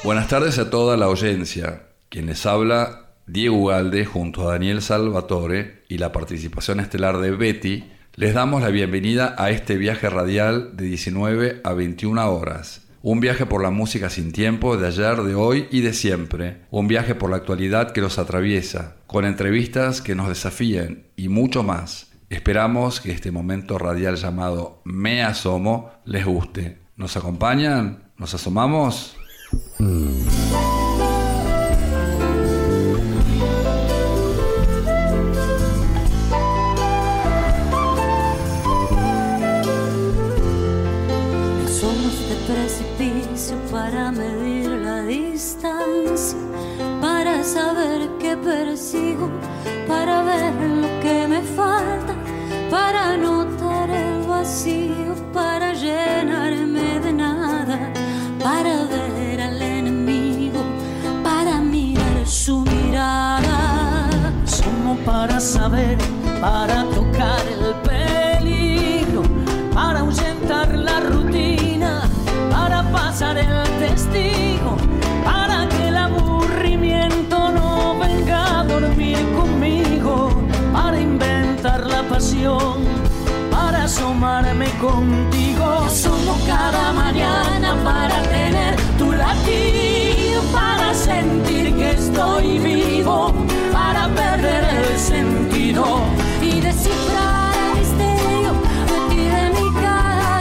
Buenas tardes a toda la audiencia. Quien les habla, Diego Ugalde, junto a Daniel Salvatore y la participación estelar de Betty, les damos la bienvenida a este viaje radial de 19 a 21 horas. Un viaje por la música sin tiempo de ayer, de hoy y de siempre. Un viaje por la actualidad que los atraviesa, con entrevistas que nos desafíen y mucho más. Esperamos que este momento radial llamado Me Asomo les guste. ¿Nos acompañan? ¿Nos asomamos? Para medir la distancia, para saber qué persigo, para ver lo que me falta, para notar el vacío, para llenarme de nada, para ver al enemigo, para mirar su mirada. Somos para saber, para tocar el peligro, para ahuyentar la rutina, para pasar el testigo, para que el aburrimiento no venga a dormir conmigo, para inventar la pasión, para asomarme contigo. Asomo cada mañana para tener tu latido, para sentir que estoy vivo, para perder el sentido y descifrar el misterio de ti, de mí cada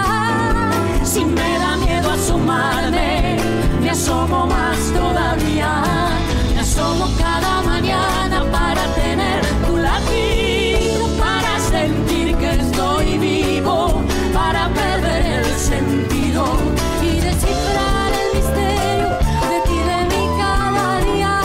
día. Si me da miedo asomarme, me asomo más todavía. Me asomo cada mañana para tener tu latido, para sentir que estoy vivo, para perder el sentido y descifrar el misterio de ti, de mí cada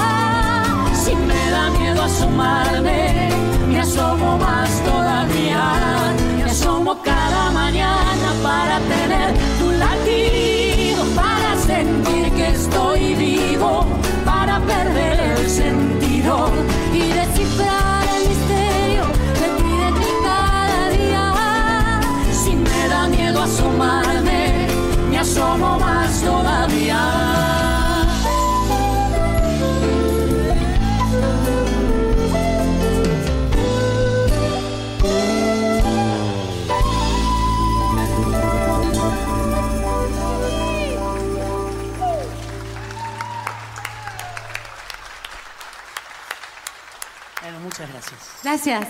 día. Si me da miedo asomarme, me asomo más todavía. Me asomo cada mañana para tener tu latido, para sentir que estoy vivo, para perder el sentido y descifrar el misterio de ti, de mí cada día. Si me da miedo asomarme, me asomo más todavía. Muchas gracias. Gracias.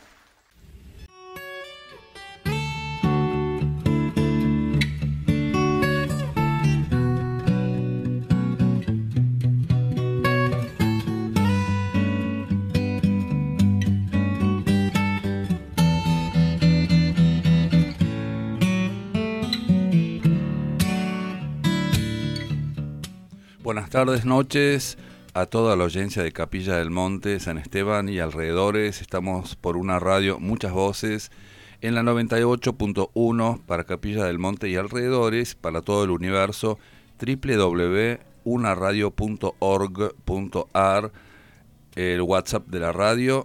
Buenas tardes, noches a toda la audiencia de Capilla del Monte, San Esteban y alrededores. Estamos por una radio, muchas voces, en la 98.1 para Capilla del Monte y alrededores, para todo el universo, www.unaradio.org.ar, el WhatsApp de la radio,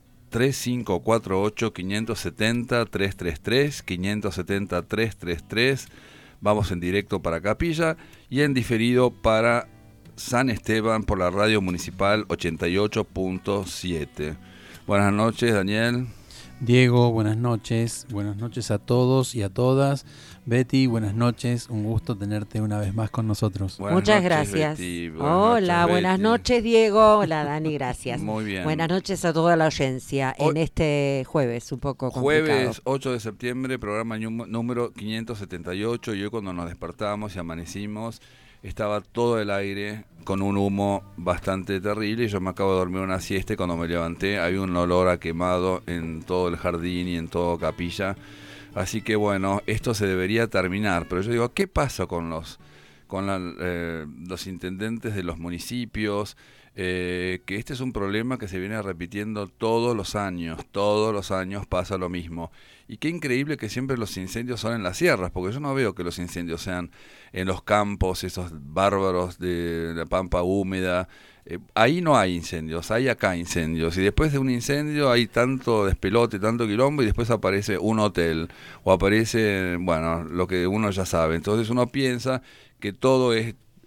3548-570-333, 570-333. Vamos en directo para Capilla y en diferido para San Esteban por la radio municipal 88.7. Buenas noches, Daniel. Diego, buenas noches a todos y a todas. Betty, buenas noches, un gusto tenerte una vez más con nosotros. Muchas gracias. Hola, buenas noches, Diego. Hola, Dani, gracias. Muy bien. Buenas noches a toda la audiencia en este jueves un poco complicado. Jueves 8 de septiembre, programa número 578. Y hoy cuando nos despertamos y amanecimos, estaba todo el aire con un humo bastante terrible y yo me acabo de dormir una siesta y cuando me levanté había un olor a quemado en todo el jardín y en todo Capilla. Así que bueno, esto se debería terminar. Pero yo digo, ¿qué pasa con los intendentes de los municipios? Que este es un problema que se viene repitiendo todos los años pasa lo mismo. Y qué increíble que siempre los incendios son en las sierras, porque yo no veo que los incendios sean en los campos, esos bárbaros de la pampa húmeda. Ahí no hay incendios, hay acá incendios. Y después de un incendio hay tanto despelote, tanto quilombo, y después aparece un hotel, o aparece, bueno, lo que uno ya sabe. Entonces uno piensa que todo es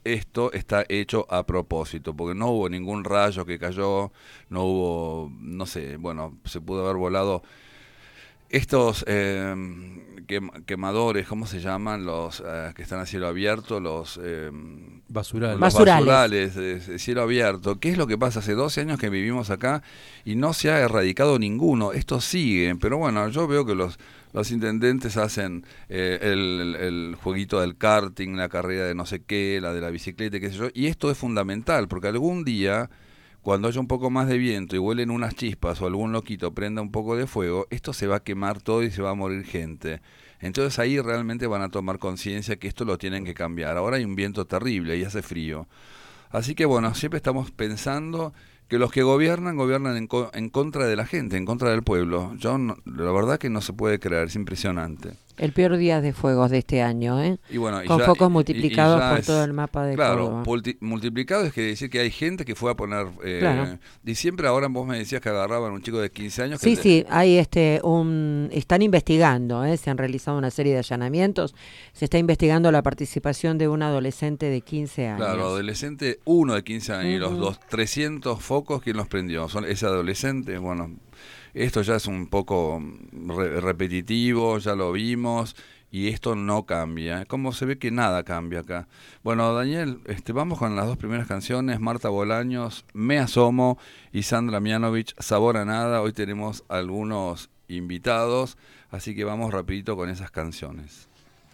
esto está hecho a propósito, porque no hubo ningún rayo que cayó, no hubo, no sé, bueno, se pudo haber volado estos quemadores, ¿cómo se llaman? Los que están a cielo abierto, los basurales. Los basurales de cielo abierto. ¿Qué es lo que pasa? Hace 12 años que vivimos acá y no se ha erradicado ninguno. Esto sigue, pero bueno, yo veo que los intendentes hacen el jueguito del karting, la carrera de no sé qué, la de la bicicleta, qué sé yo, y esto es fundamental, porque algún día, cuando haya un poco más de viento y vuelen unas chispas o algún loquito prenda un poco de fuego, esto se va a quemar todo y se va a morir gente. Entonces ahí realmente van a tomar conciencia que esto lo tienen que cambiar. Ahora hay un viento terrible y hace frío. Así que bueno, siempre estamos pensando que los que gobiernan en contra de la gente, en contra del pueblo. La verdad que no se puede creer, es impresionante. El peor día de fuegos de este año, y bueno, con focos multiplicados por todo el mapa de Córdoba. Claro, multiplicado es que decir que hay gente que fue a poner diciembre. Ahora vos me decías que agarraban un chico de 15 años. Sí, hay están investigando, se han realizado una serie de allanamientos, se está investigando la participación de un adolescente de 15 años. Claro, adolescente, uno de 15 años, y los 300 focos, ¿quién los prendió? Ese adolescente, bueno... Esto ya es un poco repetitivo, ya lo vimos, y esto no cambia. Como se ve que nada cambia acá. Bueno, Daniel, vamos con las dos primeras canciones, Marta Bolaños, Me Asomo, y Sandra Mianovich, Sabor a Nada. Hoy tenemos algunos invitados, así que vamos rapidito con esas canciones.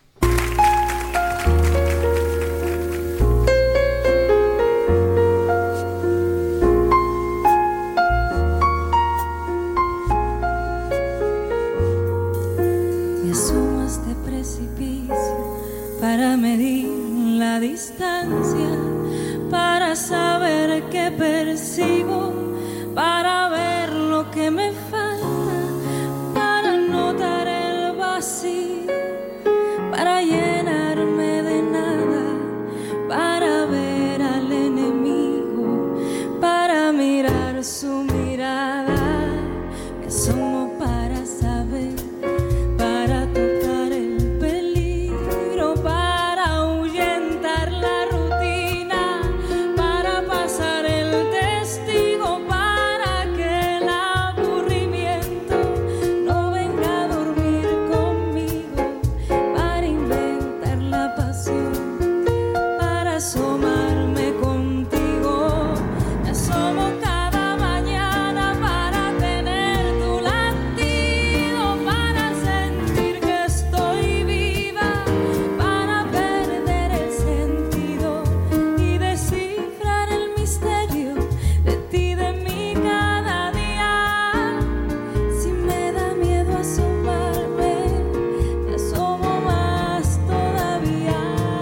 Para medir la distancia, para saber qué persigo, para ver lo que me falta, para notar el vacío, para llenarme de nada, para ver al enemigo, para mirar su mirada. Me asomo para saber, para tocar el peligro, para ahuyentar la rutina, para pasar el testigo, para que el aburrimiento no venga a dormir conmigo, para inventar la pasión, para asomarme contigo. Me asomo cada mañana para tener tu latido, para sentir que estoy viva, para perder el sentido y descifrar el misterio de ti, de mí cada día. Si me da miedo asomarme, me asomo más todavía.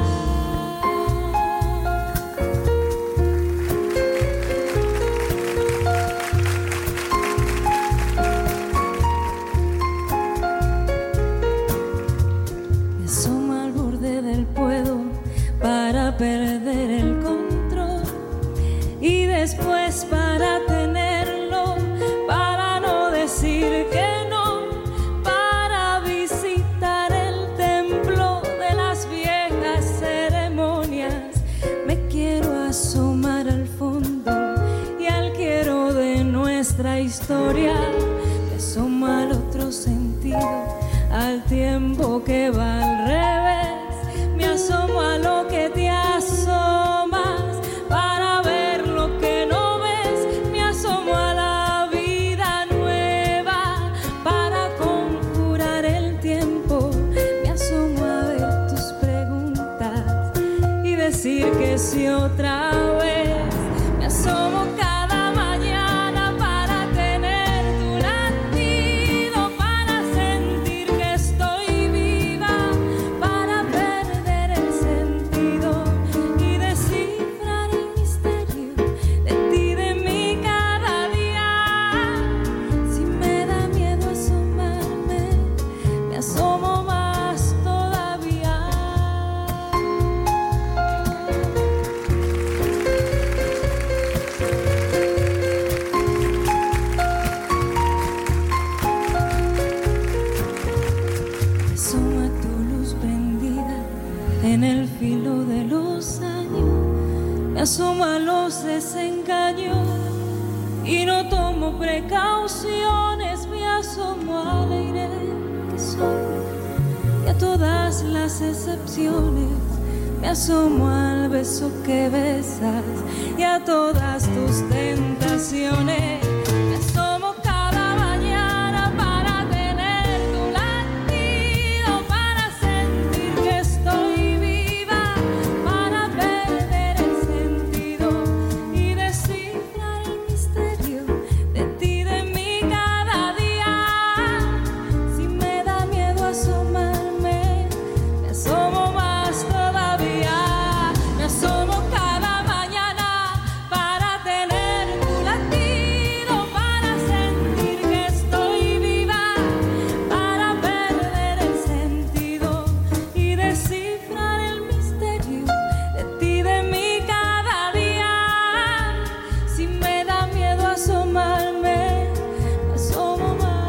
Me asomo al borde del puedo para perder el control y después para tenerlo, para no decir que no, para visitar el templo de las viejas ceremonias. Me quiero asomar al fondo y al quiero de nuestra historia. Me asomo al otro sentido, al tiempo que va al revés. Me asomo a lo que te asomas para ver lo que no ves. Me asomo a la vida nueva para conjurar el tiempo. Me asomo a ver tus preguntas y decir que sí otra vez. Me asomo cada mañana para tener tu latido, para sentir que estoy viva, para perder el sentido y descifrar el misterio de ti, de mí cada día. Si me da miedo asomarme, me asomo más todavía. en el filo de los años, me asomo a los desengaños y no tomo precauciones, me asomo al aire que soy y a todas las excepciones, me asomo al beso que besas y a todas tus tentaciones, me asomo cada mañana para tener tu latido, para sentir que estoy viva, para perder el sentido y descifrar el misterio de ti, de mí cada día. Si me da miedo asomarme, me asomo más todavía, me asomo cada mañana para tener tu latido, para sentir que estoy viva, para perder el sentido y descifrar el misterio de ti, de mí cada día. Si me da miedo asomarme, me asomo más.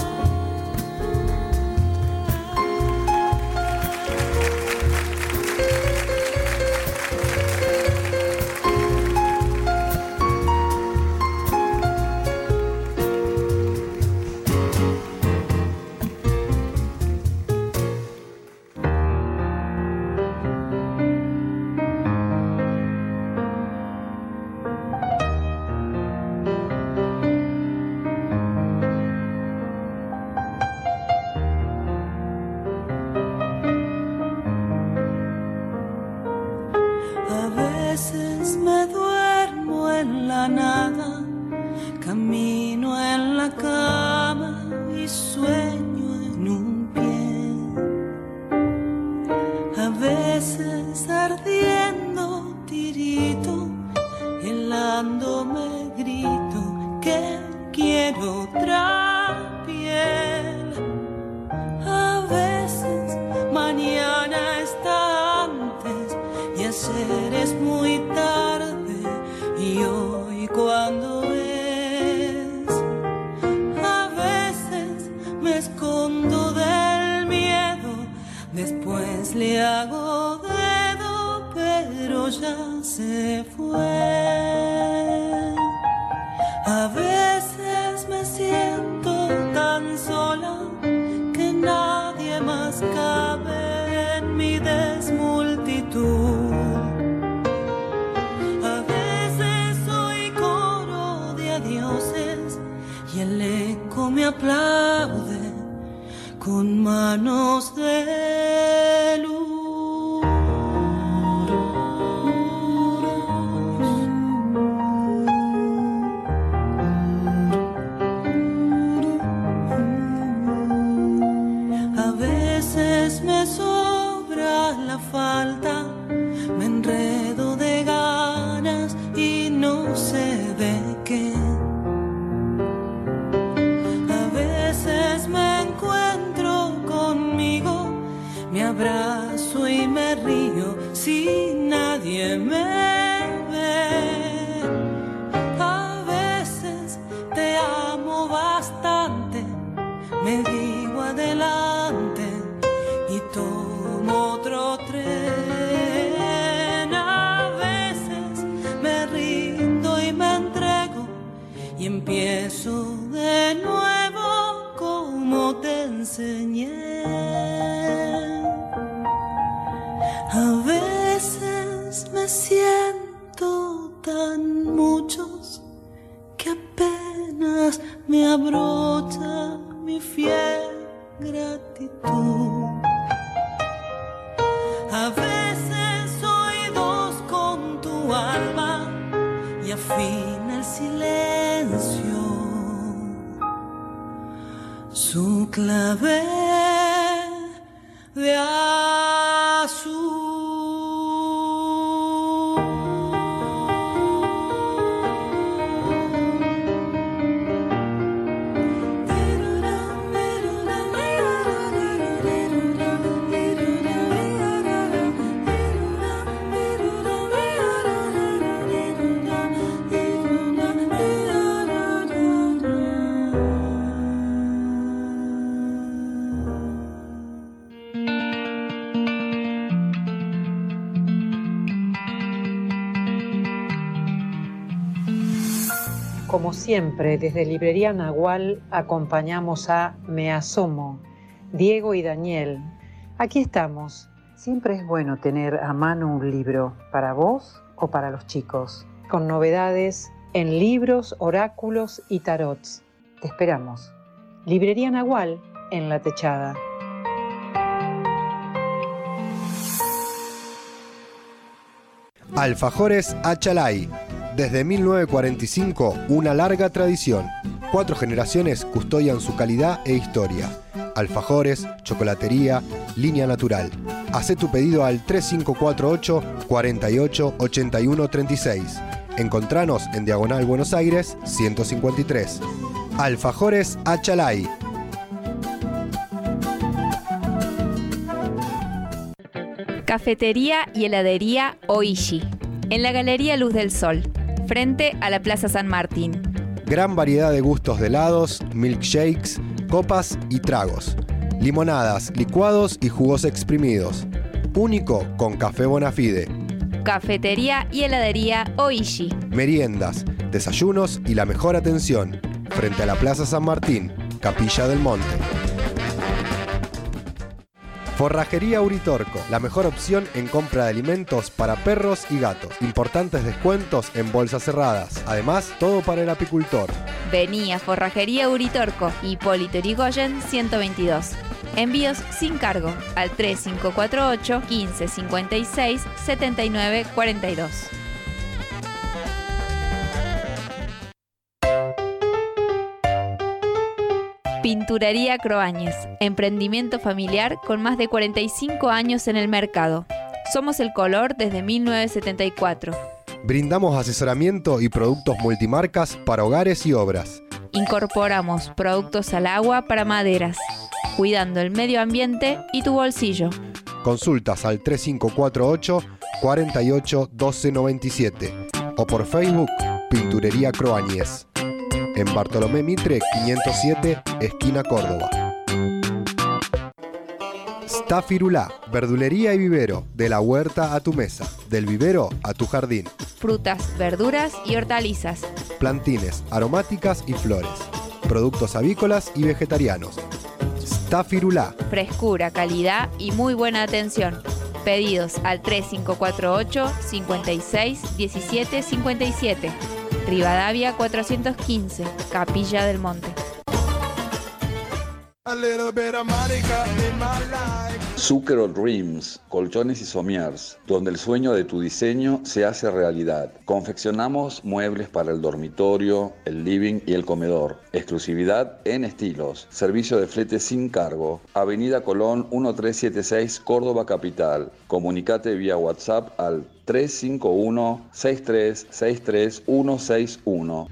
A veces me duermo en la nada, camino en la cama y sueño en un pie. A veces ardiendo tirito, helándome grito que quiero otra piel. A veces mañana está antes y ayer es muy tarde y hoy cuando es. A veces me escondo del miedo, después le hago dedo, pero ya se fue. A veces me siento tan sola que nadie más cabe en mi desmultitud. A veces soy coro de adioses y el eco me aplaude con manos de luz. A veces me sobra la falta, me enredo de ganas y no sé de qué. A veces me encuentro conmigo, me abrazo y me río si nadie me ve. A veces te amo bastante, me digo adelante y tomo otro tren. A veces me rindo y me entrego y empiezo de nuevo como te enseñé. A veces me siento tan muchos que apenas me abrocha mi fiel gratitud. A veces soy dos con tu alma y afina el silencio su clave de azul. Como siempre, desde Librería Nahual acompañamos a Me Asomo, Diego y Daniel. Aquí estamos. Siempre es bueno tener a mano un libro, para vos o para los chicos, con novedades en libros, oráculos y tarots. Te esperamos. Librería Nahual en La Techada. Alfajores Achalay. Desde 1945, una larga tradición. 4 generaciones custodian su calidad e historia. Alfajores, chocolatería, línea natural. Hacé tu pedido al 3548 48 81 36. Encontranos en Diagonal Buenos Aires 153. Alfajores Achalay. Cafetería y heladería Oishi, en la Galería Luz del Sol, frente a la Plaza San Martín. Gran variedad de gustos de helados, milkshakes, copas y tragos. Limonadas, licuados y jugos exprimidos. Único con café Bonafide. Cafetería y heladería Oishi. Meriendas, desayunos y la mejor atención. Frente a la Plaza San Martín, Capilla del Monte. Forrajería Uritorco, la mejor opción en compra de alimentos para perros y gatos. Importantes descuentos en bolsas cerradas. Además, todo para el apicultor. Vení a Forrajería Uritorco, Hipólito Yrigoyen 122. Envíos sin cargo al 3548 15 56 79 42. Pinturería Croáñez, emprendimiento familiar con más de 45 años en el mercado. Somos el color desde 1974. Brindamos asesoramiento y productos multimarcas para hogares y obras. Incorporamos productos al agua para maderas, cuidando el medio ambiente y tu bolsillo. Consultas al 3548 48 12 97 o por Facebook Pinturería Croáñez. En Bartolomé Mitre 507, esquina Córdoba. Stafirulá, verdulería y vivero, de la huerta a tu mesa, del vivero a tu jardín. Frutas, verduras y hortalizas. Plantines, aromáticas y flores. Productos avícolas y vegetarianos. Stafirulá. Frescura, calidad y muy buena atención. Pedidos al 3548 56 17 57. Rivadavia 415, Capilla del Monte. Zucchero Dreams, colchones y somiers, donde el sueño de tu diseño se hace realidad. Confeccionamos muebles para el dormitorio, el living y el comedor. Exclusividad en estilos. Servicio de flete sin cargo. Avenida Colón 1376, Córdoba Capital. Comunicate vía WhatsApp al 351 6363 161.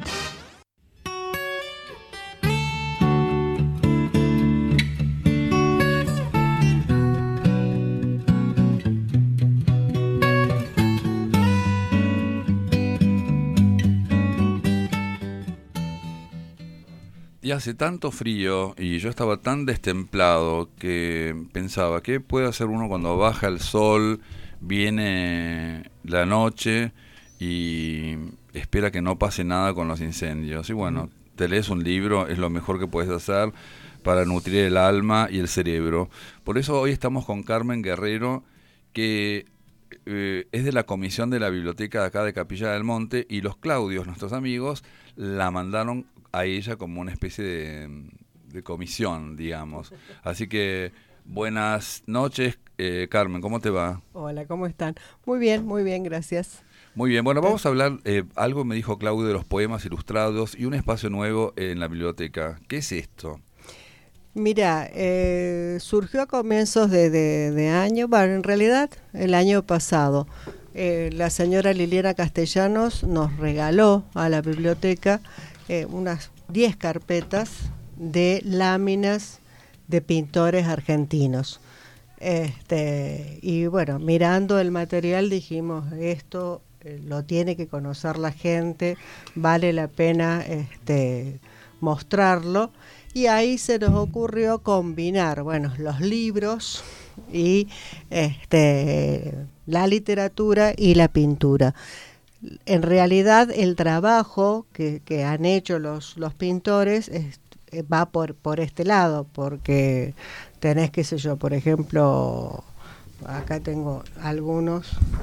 Y hace tanto frío y yo estaba tan destemplado que pensaba, ¿qué puede hacer uno cuando baja el sol, viene la noche y espera que no pase nada con los incendios? Y bueno, te lees un libro, es lo mejor que puedes hacer para nutrir el alma y el cerebro. Por eso hoy estamos con Carmen Guerrero, que es de la comisión de la biblioteca de acá de Capilla del Monte, y los Claudios, nuestros amigos, la mandaron a ella como una especie de comisión, digamos. Así que buenas noches, Carmen, ¿cómo te va? Hola, ¿cómo están? Muy bien, gracias. Muy bien, bueno, vamos a hablar, algo me dijo Claudio de los poemas ilustrados y un espacio nuevo en la biblioteca. ¿Qué es esto? Mira, surgió a comienzos de año, bueno, en realidad el año pasado. La señora Liliana Castellanos nos regaló a la biblioteca unas 10 carpetas de láminas de pintores argentinos. Y bueno, mirando el material dijimos, esto lo tiene que conocer la gente, vale la pena mostrarlo, y ahí se nos ocurrió combinar, bueno, los libros y la literatura y la pintura. En realidad el trabajo que han hecho los pintores va por este lado, porque tenés, qué sé yo, por ejemplo, acá tengo algunos,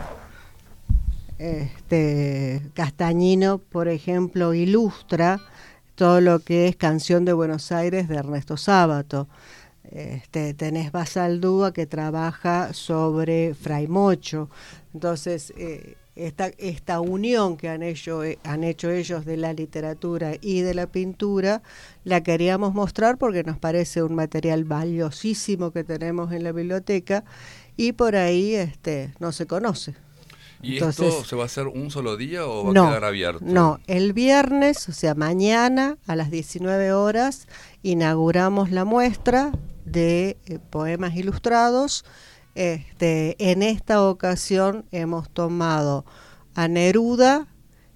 Castañino, por ejemplo, ilustra todo lo que es Canción de Buenos Aires de Ernesto Sábato. Tenés Basaldúa, que trabaja sobre Fray Mocho. Entonces, esta unión que han hecho ellos de la literatura y de la pintura, la queríamos mostrar porque nos parece un material valiosísimo que tenemos en la biblioteca y por ahí no se conoce. ¿Y entonces, esto se va a hacer un solo día o va a quedar abierto? No, el viernes, o sea, mañana a las 19 horas, inauguramos la muestra de poemas ilustrados. En esta ocasión hemos tomado a Neruda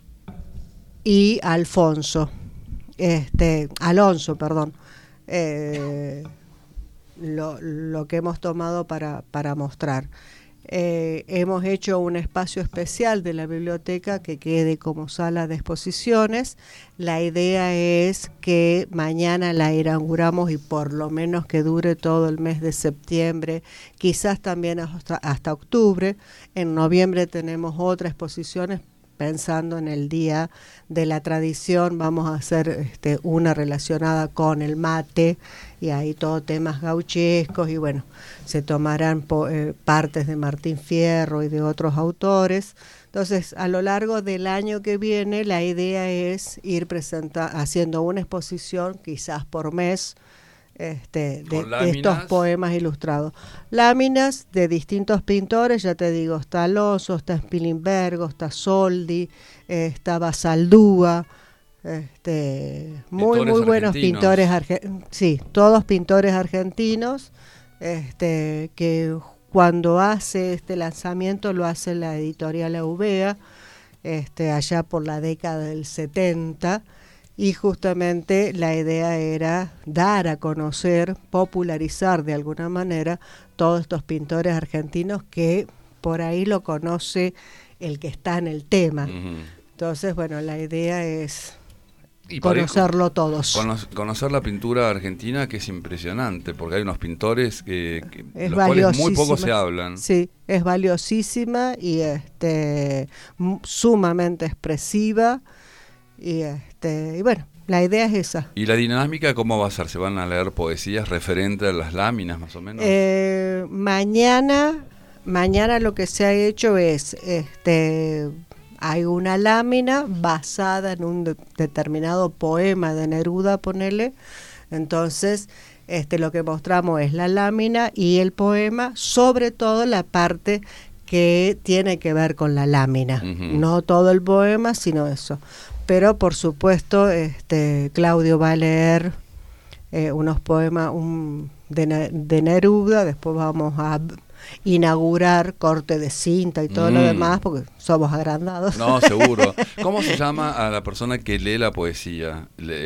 y a Alonso, perdón. Lo que hemos tomado para mostrar. Hemos hecho un espacio especial de la biblioteca que quede como sala de exposiciones. La idea es que mañana la inauguramos y por lo menos que dure todo el mes de septiembre, quizás también hasta octubre. En noviembre tenemos otras exposiciones. Pensando en el Día de la Tradición, vamos a hacer una relacionada con el mate, y ahí todo temas gauchescos, y bueno, se tomarán partes de Martín Fierro y de otros autores. Entonces, a lo largo del año que viene, la idea es ir haciendo una exposición, quizás por mes, de estos poemas ilustrados. Láminas de distintos pintores, ya te digo, está Alonso, está Spilimbergo, está Soldi, está Basaldúa, muy buenos pintores sí, todos pintores argentinos, que cuando hace este lanzamiento lo hace la editorial Aubea, allá por la década del 70. Y justamente la idea era dar a conocer, popularizar de alguna manera todos estos pintores argentinos que por ahí lo conoce el que está en el tema. Uh-huh. Entonces, bueno, la idea es conocerlo todos. Conocer la pintura argentina, que es impresionante, porque hay unos pintores que los cuales muy poco se hablan. Sí, es valiosísima y sumamente expresiva. Y bueno, la idea es esa. ¿Y la dinámica cómo va a ser? ¿Se van a leer poesías referentes a las láminas, más o menos? Mañana lo que se ha hecho es, hay una lámina basada en un determinado poema de Neruda, ponele. Entonces, lo que mostramos es la lámina y el poema, sobre todo la parte que tiene que ver con la lámina. Uh-huh. No todo el poema, sino eso. Pero por supuesto, Claudio va a leer unos poemas de Neruda, después vamos a inaugurar corte de cinta y todo lo demás, porque somos agrandados. No, seguro. ¿Cómo se llama a la persona que lee la poesía?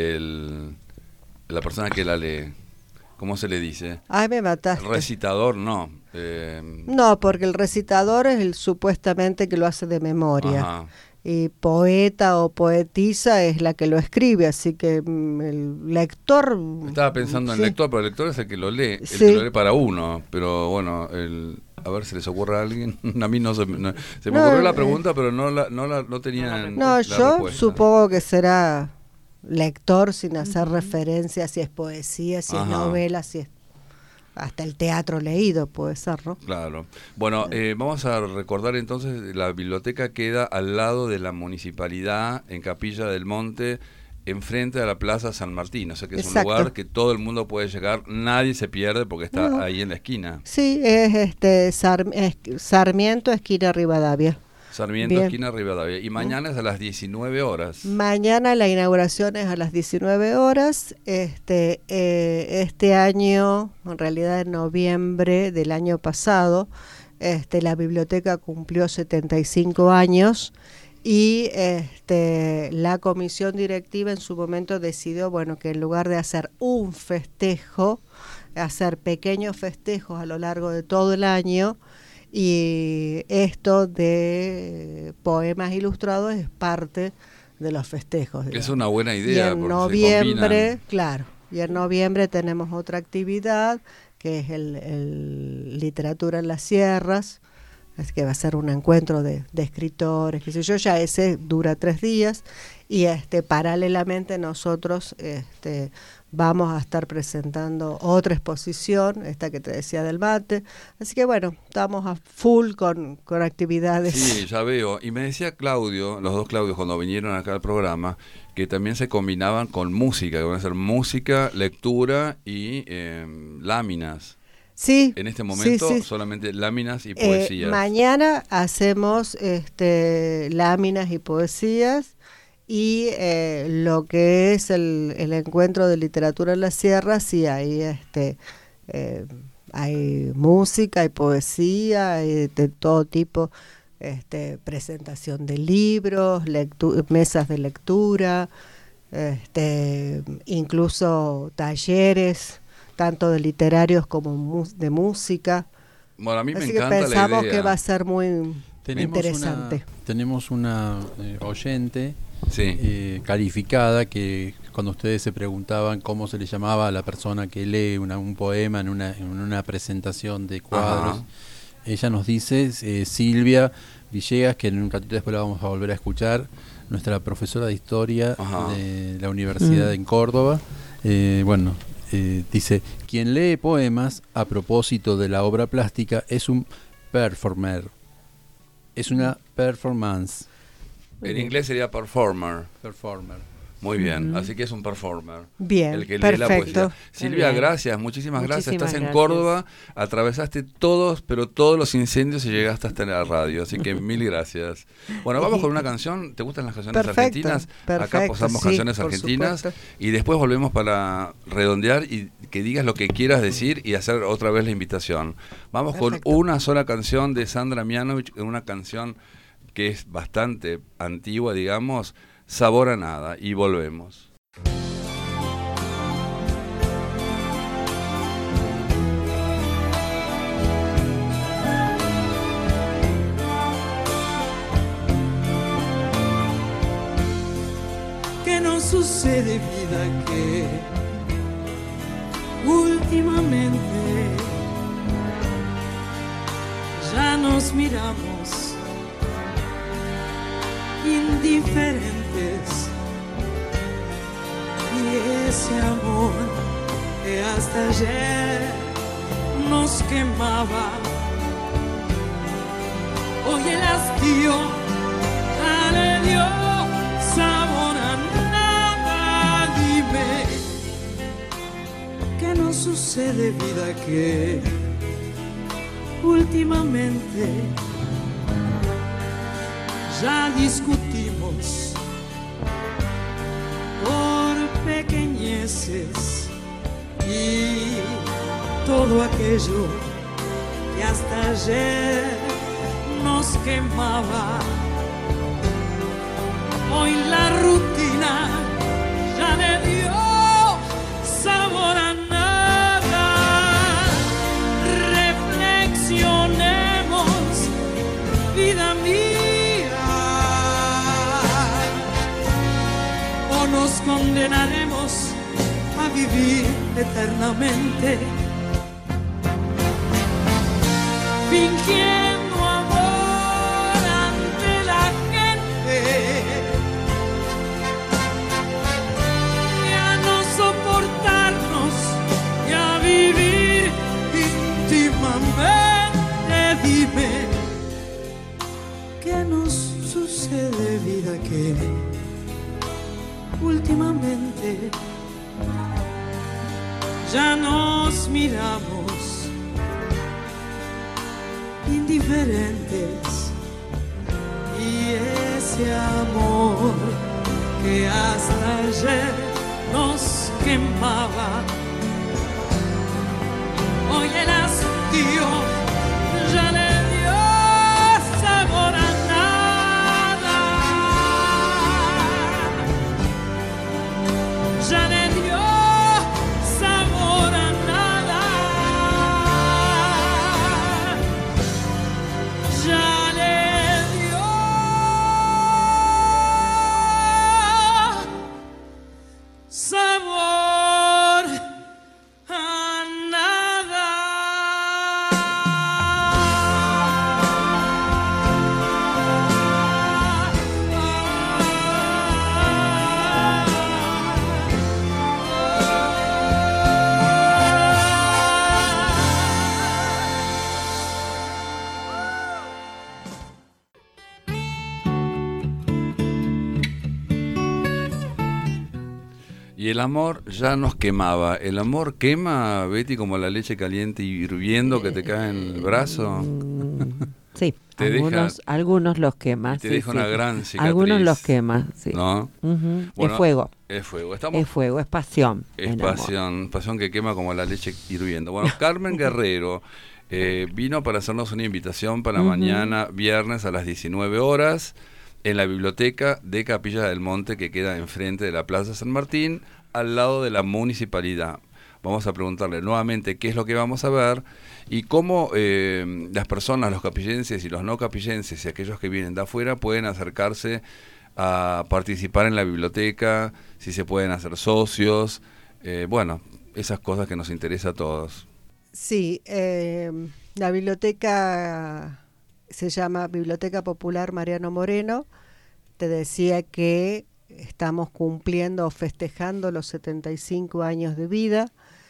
La persona que la lee. ¿Cómo se le dice? Ay, me mataste. El recitador, no. No, porque el recitador es el supuestamente que lo hace de memoria. Ajá. Y poeta o poetisa es la que lo escribe, así que el lector... Estaba pensando en el lector, pero el lector es el que lo lee, el sí. que lo lee para uno, pero bueno, a ver si les ocurre a alguien. A mí se me ocurrió la pregunta, pero no tenía No, yo respuesta. Supongo que será lector sin hacer referencia si es poesía, si es novela, si es... Hasta el teatro leído puede ser, ¿no? Claro. Bueno, vamos a recordar entonces, la biblioteca queda al lado de la municipalidad, en Capilla del Monte, enfrente de la Plaza San Martín. O sea que es un lugar que todo el mundo puede llegar, nadie se pierde porque está ahí en la esquina. Sí, es Sarmiento, esquina Rivadavia. Sarmiento, esquina Rivadavia. Y mañana es a las 19 horas. Mañana la inauguración es a las 19 horas. Este año, en realidad en noviembre del año pasado, la biblioteca cumplió 75 años y la comisión directiva en su momento decidió, bueno, que en lugar de hacer un festejo, hacer pequeños festejos a lo largo de todo el año, y esto de poemas ilustrados es parte de los festejos. Es una buena Y idea. en porque se noviembre, combinan. claro, y en noviembre tenemos otra actividad que es el Literatura en las Sierras, así que va a ser un encuentro de escritores, qué sé yo, ya ese dura 3 días, y paralelamente nosotros vamos a estar presentando otra exposición, esta que te decía del mate, así que bueno, estamos a full con actividades. Sí, ya veo. Y me decía Claudio, los dos Claudios cuando vinieron acá al programa, que también se combinaban con música, que van a hacer música, lectura y láminas. Sí. En este momento sí. solamente láminas y poesías. Mañana hacemos láminas y poesías, y lo que es el encuentro de literatura en la sierra, sí, ahí hay música, hay poesía, hay de todo tipo, presentación de libros, mesas de lectura, incluso talleres, tanto de literarios como de música. Bueno, a mí Así me que encanta pensamos la idea. que va a ser muy interesante. Tenemos una oyente Sí. calificada que cuando ustedes se preguntaban cómo se le llamaba a la persona que lee un poema en una presentación de cuadros, Ajá. ella nos dice, Silvia Villegas, que en un ratito después la vamos a volver a escuchar, nuestra profesora de historia Ajá. de la Universidad en Córdoba. Dice, quien lee poemas a propósito de la obra plástica es un performer, es una performance. En inglés sería performer. Performer. Muy bien, así que es un performer. Bien, el que lee la perfecto. poesía. Silvia, bien. gracias, muchísimas gracias. Muchísimas Estás en gracias. Córdoba, atravesaste todos los incendios y llegaste hasta la radio, así que mil gracias. Bueno, vamos con una canción. ¿Te gustan las canciones Perfecto, argentinas? Acá perfecto, posamos sí, canciones por argentinas supuesto. y después volvemos para redondear y que digas lo que quieras decir y hacer otra vez la invitación. Vamos Perfecto. con una sola canción de Sandra Mianovich, una canción que es bastante antigua, digamos, Sabor a Nada, y volvemos. ¿Qué nos sucede, vida, que últimamente ya nos miramos indiferentes, y ese amor que hasta ayer nos quemaba hoy el hastío ya le dio sabor a nada. Dime, ¿qué nos sucede, vida, que últimamente ya discutimos por pequeñeces y todo aquello que hasta ayer nos quemaba? Hoy la rutina ya le dio sabor a nada. Reflexionemos, vida mía, o nos condenaremos a vivir eternamente fingiendo amor ante la gente, y a no soportarnos y a vivir íntimamente. Dime, ¿qué nos sucede, vida, que últimamente ya nos miramos indiferentes, y ese amor que hasta ayer nos quemaba hoy el hastío ya le dio sabor a nada. Ya le dio sabor a nada. Y el amor ya nos quemaba. ¿El amor quema, Betty, como la leche caliente y hirviendo que te cae en el brazo? Sí, Te deja- algunos los quema. te sí, deja sí. una gran cicatriz. Algunos los quema, sí. ¿No? Ujú. Bueno, Es fuego. Es fuego. Es fuego, es pasión. Es el amor. pasión que quema como la leche hirviendo. Bueno, Carmen Guerrero vino para hacernos una invitación para mañana, viernes a las 19 horas, en la biblioteca de Capilla del Monte, que queda enfrente de la Plaza San Martín, al lado de la municipalidad. Vamos a preguntarle nuevamente qué es lo que vamos a ver y cómo las personas, los capillenses y los no capillenses y aquellos que vienen de afuera pueden acercarse a participar en la biblioteca, si se pueden hacer socios, bueno, esas cosas que nos interesa a todos. Sí, la biblioteca se llama Biblioteca Popular Mariano Moreno. Te decía que estamos cumpliendo o festejando los 75 años de vida.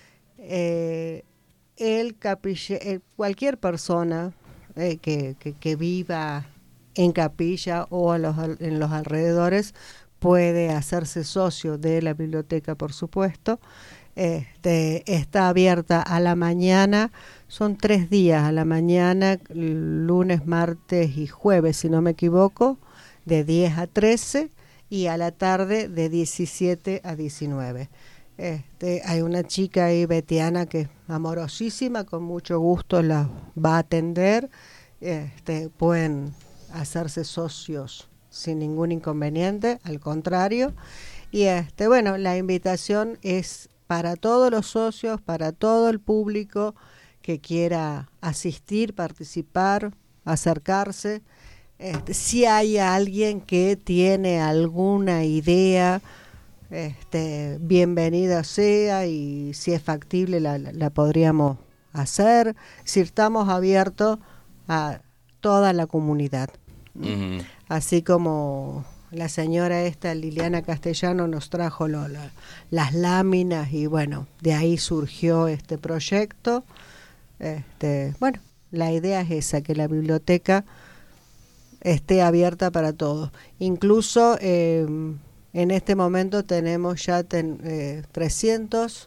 Cualquier persona que viva en Capilla o en los alrededores puede hacerse socio de la biblioteca, por supuesto. Está abierta a la mañana, son 3 días a la mañana, lunes, martes y jueves, si no me equivoco, de 10 a 13, y a la tarde de 17 a 19. Hay una chica ahí, Betiana, que es amorosísima, con mucho gusto la va a atender. Pueden hacerse socios sin ningún inconveniente, al contrario. Y bueno, la invitación es para todos los socios, para todo el público que quiera asistir, participar, acercarse. Si hay alguien que tiene alguna idea, bienvenida sea, y si es factible la podríamos hacer. Si estamos abiertos a toda la comunidad. Uh-huh. Así como la señora Liliana Castellano nos trajo las láminas, y bueno, de ahí surgió este proyecto. Bueno, la idea es esa, que la biblioteca esté abierta para todos. Incluso en este momento tenemos ya 300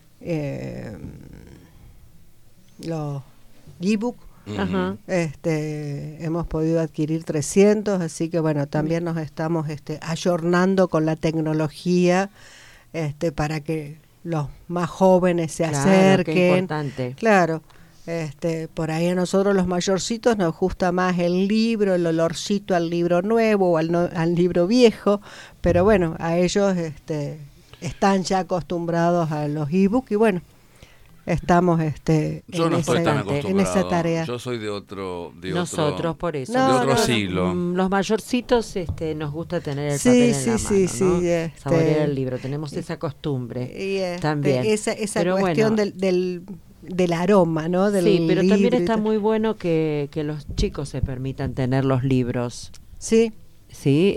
los ebook. Ajá. Hemos podido adquirir 300, así que bueno, también nos estamos ayornando con la tecnología para que los más jóvenes se Claro, acerquen. qué importante. Claro, por ahí a nosotros los mayorcitos nos gusta más el libro, el olorcito al libro nuevo o al libro viejo, pero bueno, a ellos están ya acostumbrados a los ebooks, y bueno, estamos Yo no estoy tan en acostumbrado. esa tarea. Yo soy de otro Nosotros, por eso. de otro siglo. Los mayorcitos nos gusta tener el Sí, papel sí, en la sí, mano, sí, ¿no? Saborear el libro, tenemos esa costumbre Y también. esa Pero cuestión bueno, del aroma, ¿no? Del sí, pero también libro y está tal. muy bueno que los chicos se permitan tener los libros. Sí, Sí,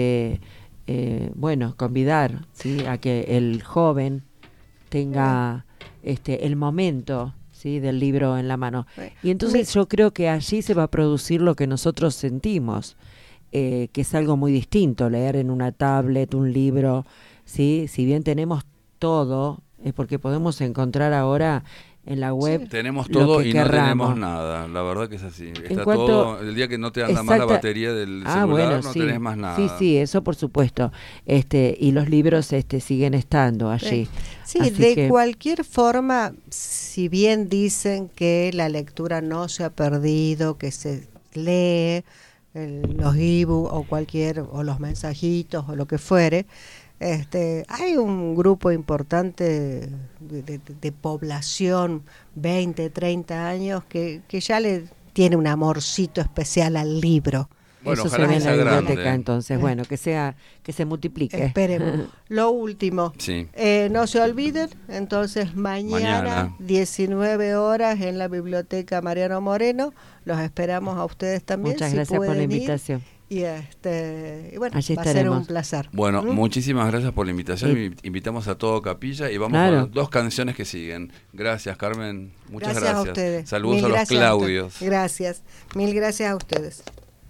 bueno, convidar, ¿sí?, a que el joven tenga el momento, ¿sí?, del libro en la mano. Y entonces yo creo que allí se va a producir lo que nosotros sentimos, que es algo muy distinto, leer en una tablet un libro, ¿sí? Si bien tenemos todo, es porque podemos encontrar ahora en la web tenemos lo todo que y querramos. no tenemos nada, la verdad que es así. Está cuanto- todo, el día que no te anda más la Exacta- batería del celular, no sí. tenés más nada. Sí, sí, eso por supuesto. Y los libros siguen estando allí. sí, Así de que- cualquier forma, si bien dicen que la lectura no se ha perdido, que se lee los ebooks o los mensajitos o lo que fuere, hay un grupo importante de población, 20, 30 años, que ya le tiene un amorcito especial al libro. Bueno, Eso se ojalá ve que en la sea biblioteca, grande. entonces, bueno, que se multiplique. Esperemos. Lo último, Sí. no se olviden, entonces mañana 19 horas en la biblioteca Mariano Moreno, los esperamos a ustedes también. Muchas si gracias por la pueden ir. invitación. Y bueno, Allí va a ser estaremos. un placer. Bueno, ¿Mm? muchísimas gracias por la invitación. Invitamos a todo Capilla y vamos Claro. con 2 canciones que siguen. Gracias, Carmen. Muchas Gracias a ustedes. Saludos Mil a los gracias Claudios. Gracias. Mil gracias a ustedes.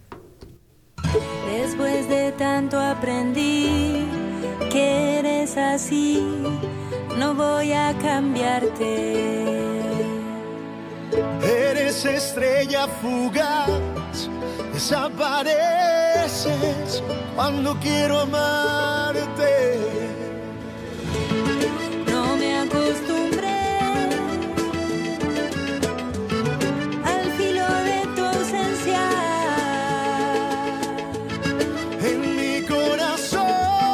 Después de tanto aprendí que eres así, no voy a cambiarte. Eres estrella fugaz, desapareces cuando quiero amarte. No me acostumbré al filo de tu ausencia. En mi corazón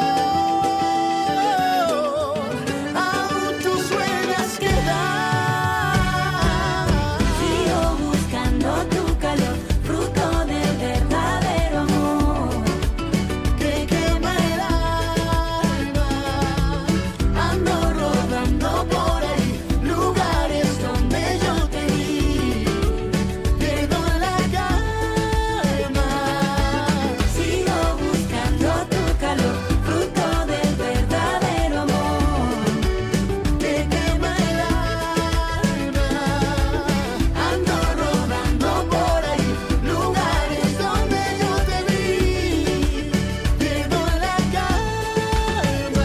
aún tus huellas quedan. Sigo buscando tu calor, fruto del verdadero amor que quema el alma. Ando rodando por ahí, lugares donde yo te vi, pierdo la calma. Sigo buscando tu calor, fruto del verdadero amor que quema el alma. Ando rodando por ahí, lugares donde yo te vi, pierdo la calma.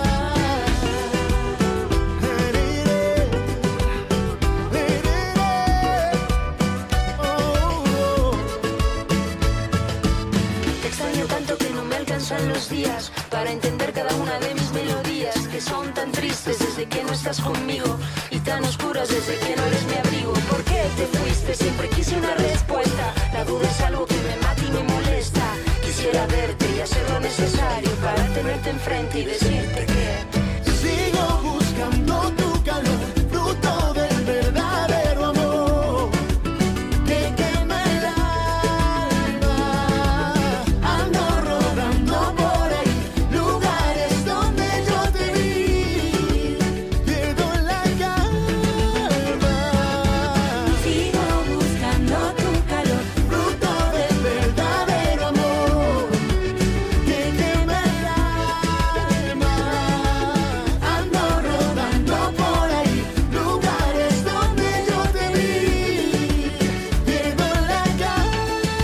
Te extraño tanto que no me alcanzan los días para entender cada una de mis melodías, que son tan tristes desde que no estás conmigo y tan oscuras desde que no eres mi abrigo. ¿Por qué te fuiste? Siempre quise una respuesta. La duda es algo que me mata y me molesta. Quisiera verte y hacer lo necesario para tenerte enfrente y decirte que Sigo buscando tu calor, fruto del verdadero amor que quema el alma. Ando rodando por ahí, lugares donde yo te vi, pierdo la calma. Sigo buscando tu calor, Fruto del verdadero amor que quema el alma. Ando rodando por ahí, lugares donde yo te vi, pierdo la calma.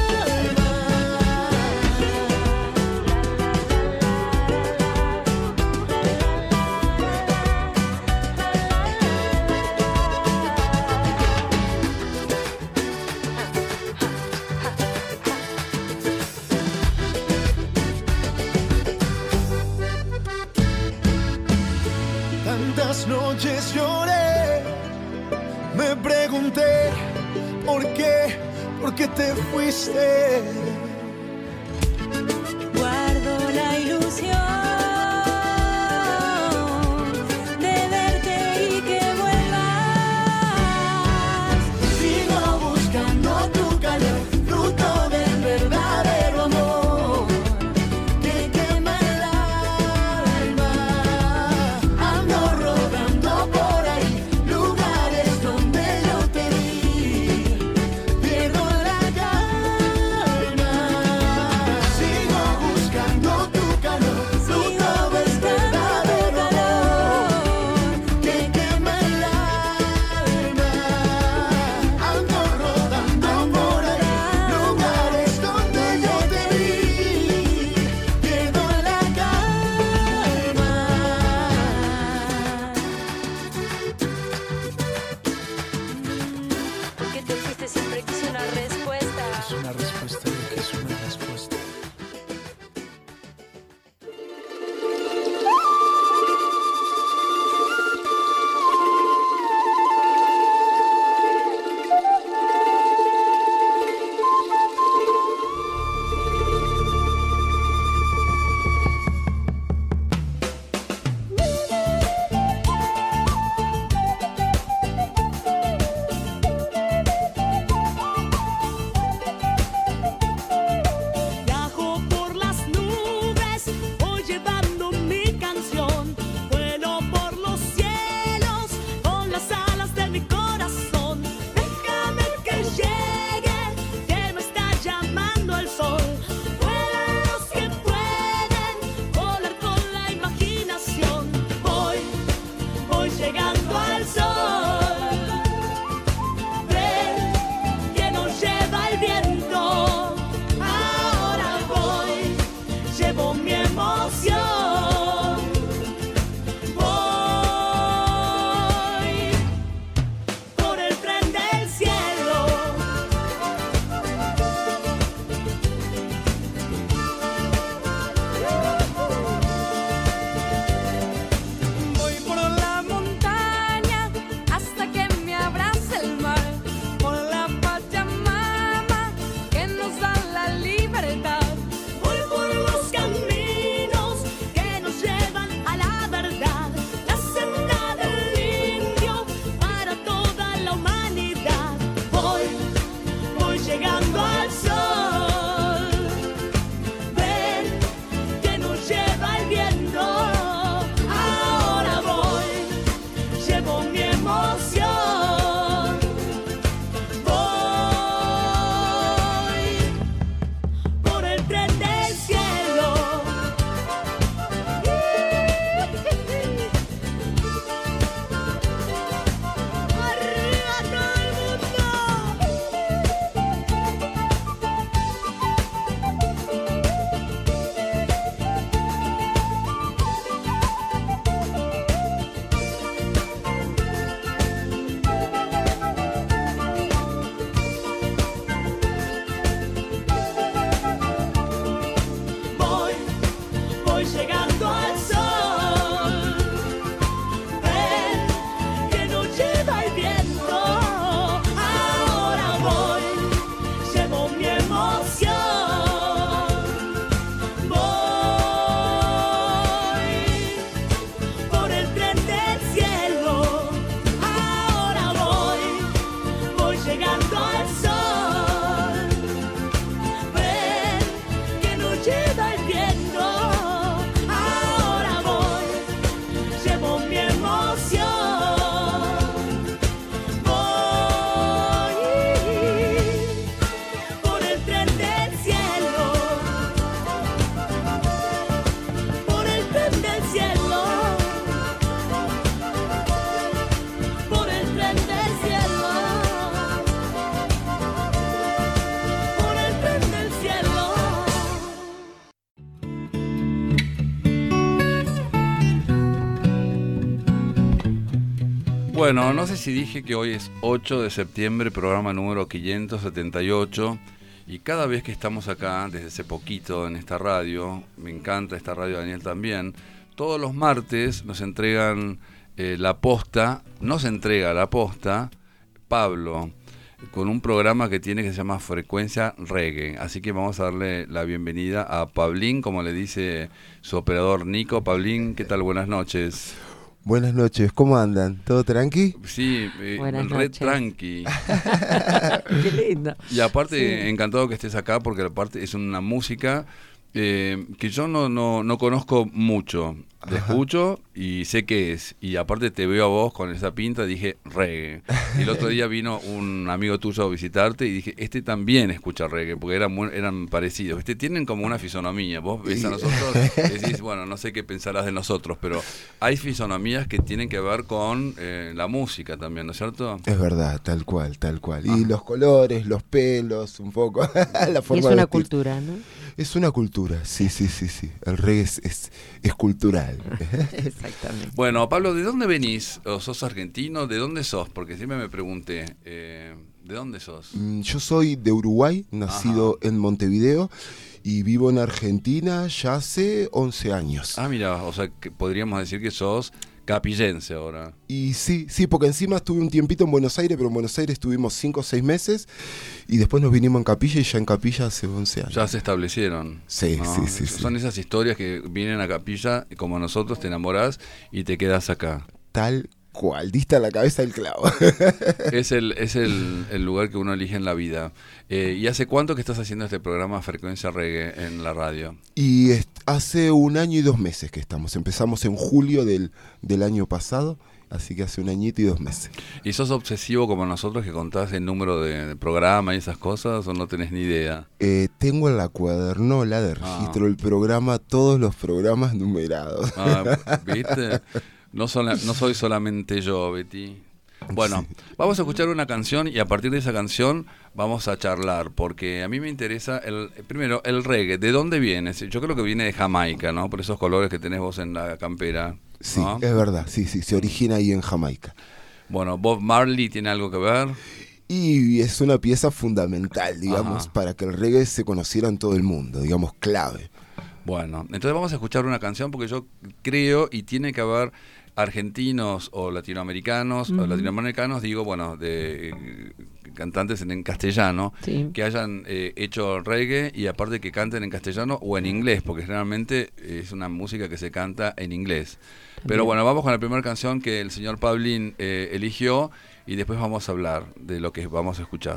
Tantas noches lloré, me pregunté por qué te fuiste. guardo la ilusión de verte y que vuelvas. Sigo buscando tu calor, fruto del verdadero amor que quema el alma. Ando rodando por ahí, lugares donde yo te vi, pierdo la calma. Bueno, no sé si dije que hoy es 8 de septiembre, programa número 578, y cada vez que estamos acá, desde hace poquito en esta radio, me encanta esta radio, Daniel también, todos los martes nos entregan la posta, nos entrega la posta Pablo, con un programa que tiene que se llama Frecuencia Reggae. Así que vamos a darle la bienvenida a Pablín, como le dice su operador Nico. Pablín, ¿qué tal? Buenas noches. Buenas noches, ¿cómo andan? ¿Todo tranqui? Sí, re tranqui. Qué lindo. Y aparte, Sí. encantado que estés acá, porque aparte es una música que yo no conozco mucho. Te escucho y sé qué es. Y aparte te veo a vos con esa pinta, dije reggae. Y el otro día vino un amigo tuyo a visitarte y dije, este también escucha reggae, porque eran parecidos. Tienen como una fisonomía. Vos ves a nosotros y decís, bueno, no sé qué pensarás de nosotros, pero hay fisonomías que tienen que ver con la música también, ¿no es cierto? Es verdad, tal cual, tal cual. Y los colores, los pelos, un poco, la forma Y es de una vestir. cultura, ¿no? Es una cultura, sí. El reggae es cultural. Exactamente. Bueno, Pablo, ¿de dónde venís? ¿O sos argentino? ¿De dónde sos? Porque siempre me pregunté, ¿de dónde sos? Yo soy de Uruguay, nacido en Montevideo, y vivo en Argentina ya hace 11 años. Ah, mira, o sea, que podríamos decir que sos capillense ahora. Y sí, porque encima estuve un tiempito en Buenos Aires, pero en Buenos Aires estuvimos 5 o 6 meses, y después nos vinimos en Capilla, y ya en Capilla hace 11 años. Ya se establecieron. Sí, ¿no? sí. Son esas historias que vienen a Capilla, y como nosotros te enamorás y te quedas acá. Tal cual, diste a la cabeza el clavo. Es el lugar que uno elige en la vida. ¿Y hace cuánto que estás haciendo este programa Frecuencia Reggae en la radio? Y hace 1 año y 2 meses que estamos. Empezamos en julio del año pasado, así que hace 1 añito y 2 meses. ¿Y sos obsesivo como nosotros que contás el número de programa y esas cosas o no tenés ni idea? Tengo en la cuadernola de registro del programa todos los programas numerados. ¿Viste? No soy solamente yo, Betty. Bueno, vamos a escuchar una canción y a partir de esa canción vamos a charlar, porque a mí me interesa primero el reggae. ¿De dónde viene? Yo creo que viene de Jamaica, ¿no? Por esos colores que tenés vos en la campera. Sí, ¿no? es verdad, sí, se origina ahí en Jamaica. Bueno, Bob Marley tiene algo que ver. Y es una pieza fundamental, digamos, para que el reggae se conociera en todo el mundo, digamos, clave. Bueno, entonces vamos a escuchar una canción porque yo creo y tiene que haber argentinos o latinoamericanos, digo, bueno, de cantantes en castellano, Sí. que hayan hecho reggae y aparte que canten en castellano o en inglés, porque generalmente es una música que se canta en inglés. Pero bueno, vamos con la primera canción que el señor Pablín eligió y después vamos a hablar de lo que vamos a escuchar.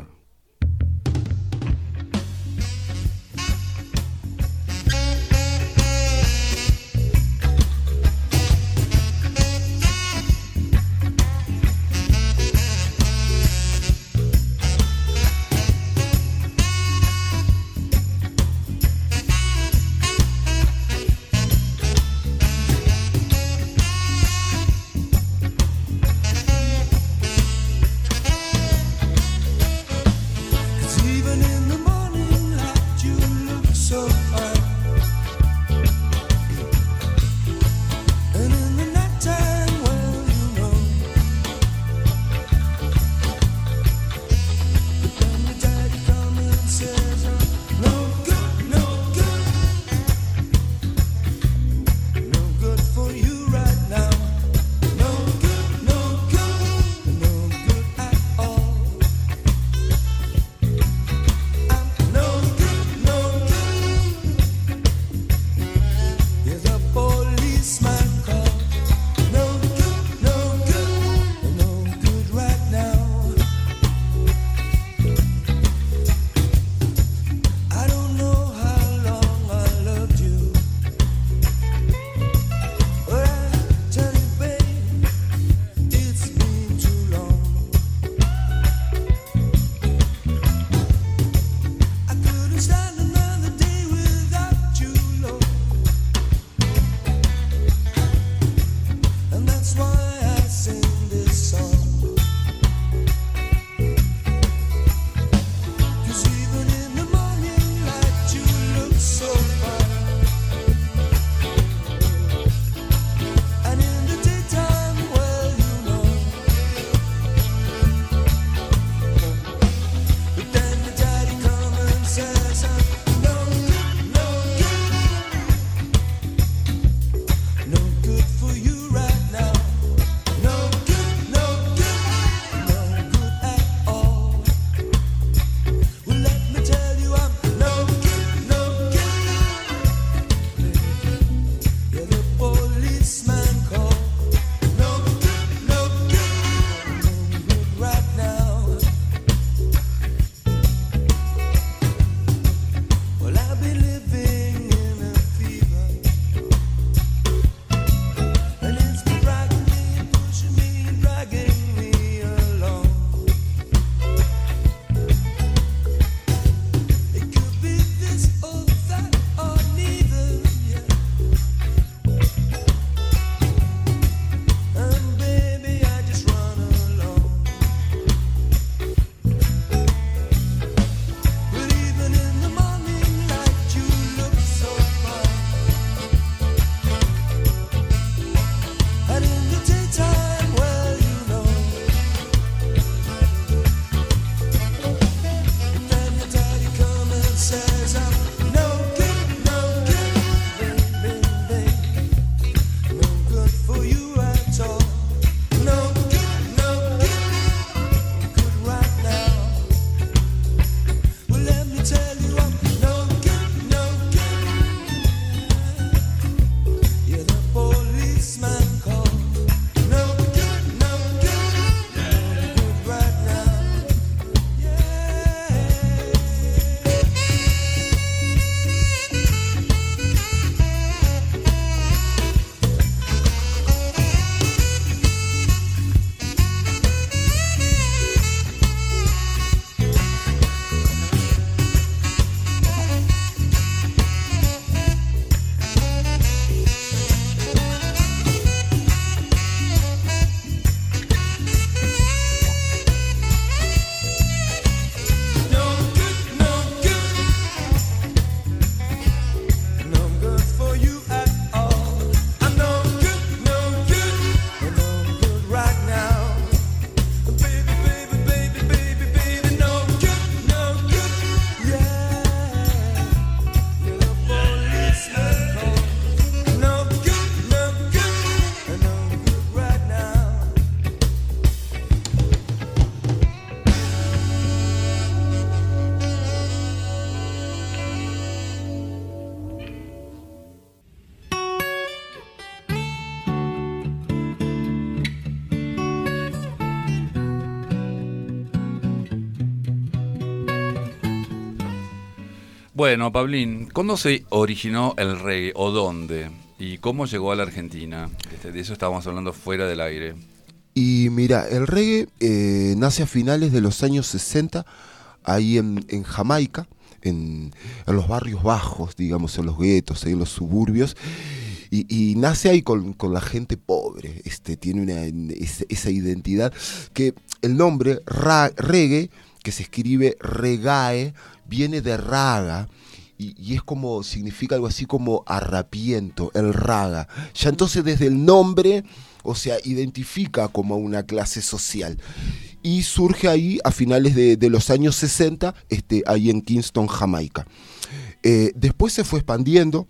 Bueno, Pablín, ¿cuándo se originó el reggae o dónde? ¿Y cómo llegó a la Argentina? De eso estábamos hablando fuera del aire. Y mira, el reggae nace a finales de los años 60, ahí en Jamaica, en los barrios bajos, digamos, en los guetos, ahí en los suburbios. Y nace ahí con la gente pobre, tiene esa identidad, que el nombre reggae, que se escribe regae, viene de raga, y es como, significa algo así como arrapiento, el raga. Ya entonces desde el nombre, o sea, identifica como una clase social. Y surge ahí a finales de los años 60, ahí en Kingston, Jamaica. Después se fue expandiendo.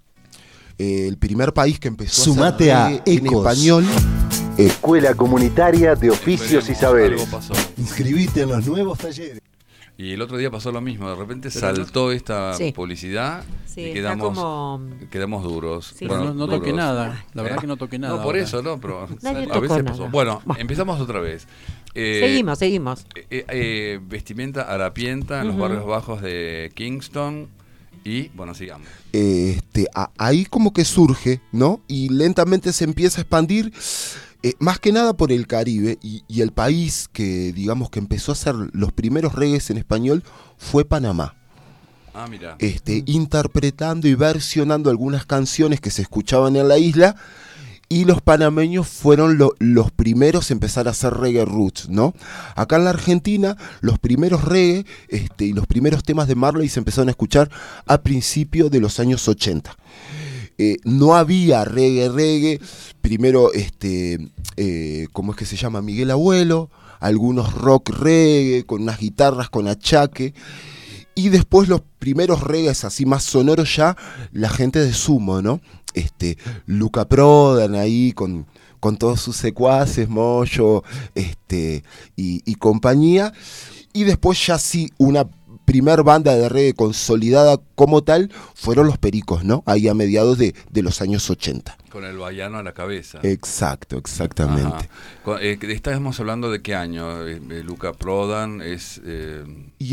El primer país que empezó Sumate a a hacer en Ecos. español. Escuela Comunitaria de Oficios y Saberes. Algo pasó. Inscribite en los nuevos talleres. Y el otro día pasó lo mismo, de repente Pero saltó esta Sí. publicidad Sí, y está quedamos, como- quedamos duros. Sí, Bueno, no toqué duros. nada. La verdad que no toqué nada No, por ahora. eso, no, pero Nadie a tocó veces nada. pasó. Bueno, empezamos otra vez. Seguimos. Vestimenta harapienta en los Ujú. barrios bajos de Kingston y, bueno, sigamos. Ahí como que surge, ¿no? Y lentamente se empieza a expandir, más que nada por el Caribe, y el país que, digamos, que empezó a hacer los primeros reggaes en español fue Panamá. Ah, mira. Interpretando y versionando algunas canciones que se escuchaban en la isla, y los panameños fueron los primeros a empezar a hacer reggae roots, ¿no? Acá en la Argentina, los primeros reggae y los primeros temas de Marley se empezaron a escuchar a principios de los años 80. No había reggae. Primero, ¿cómo es que se llama? Miguel Abuelo, algunos rock reggae, con unas guitarras con achaque. Y después los primeros reggaes así más sonoros ya, la gente de Sumo, ¿no? Luca Prodan ahí con todos sus secuaces, Moyo, y compañía. Y después ya sí, una primer banda de reggae consolidada como tal fueron los Pericos, ¿no? Ahí a mediados de los años 80. Con el baiano a la cabeza. Exactamente. Estábamos hablando de qué año, Luca Prodan es... Y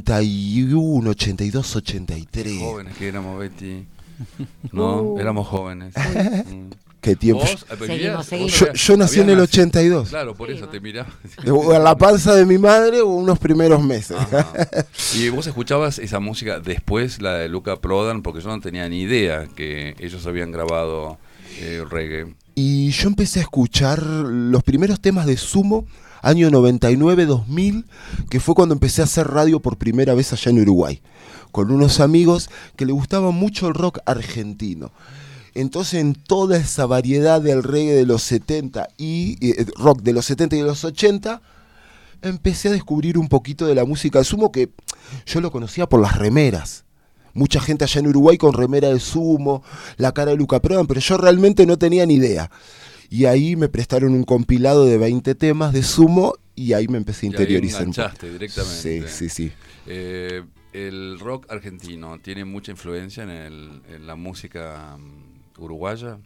81, 82, 83. Jóvenes que éramos, Betty. No, éramos jóvenes. ¿Qué tiempo? Seguimos. Yo nací en el 82. Claro, por eso te miraba. A la panza de mi madre o unos primeros meses. Ajá. ¿Y vos escuchabas esa música después, la de Luca Prodan? Porque yo no tenía ni idea que ellos habían grabado reggae. Y yo empecé a escuchar los primeros temas de Sumo, año 99-2000, que fue cuando empecé a hacer radio por primera vez allá en Uruguay, con unos amigos que le gustaba mucho el rock argentino. Entonces, en toda esa variedad del reggae de los 70 y rock de los 70 y de los 80, empecé a descubrir un poquito de la música de Sumo, que yo lo conocía por las remeras. Mucha gente allá en Uruguay con remera de Sumo, la cara de Luca Prodan, pero yo realmente no tenía ni idea. Y ahí me prestaron un compilado de 20 temas de Sumo y ahí me empecé a interiorizar. Y ahí enganchaste directamente. Sí. ¿El rock argentino tiene mucha influencia en la música uruguaya?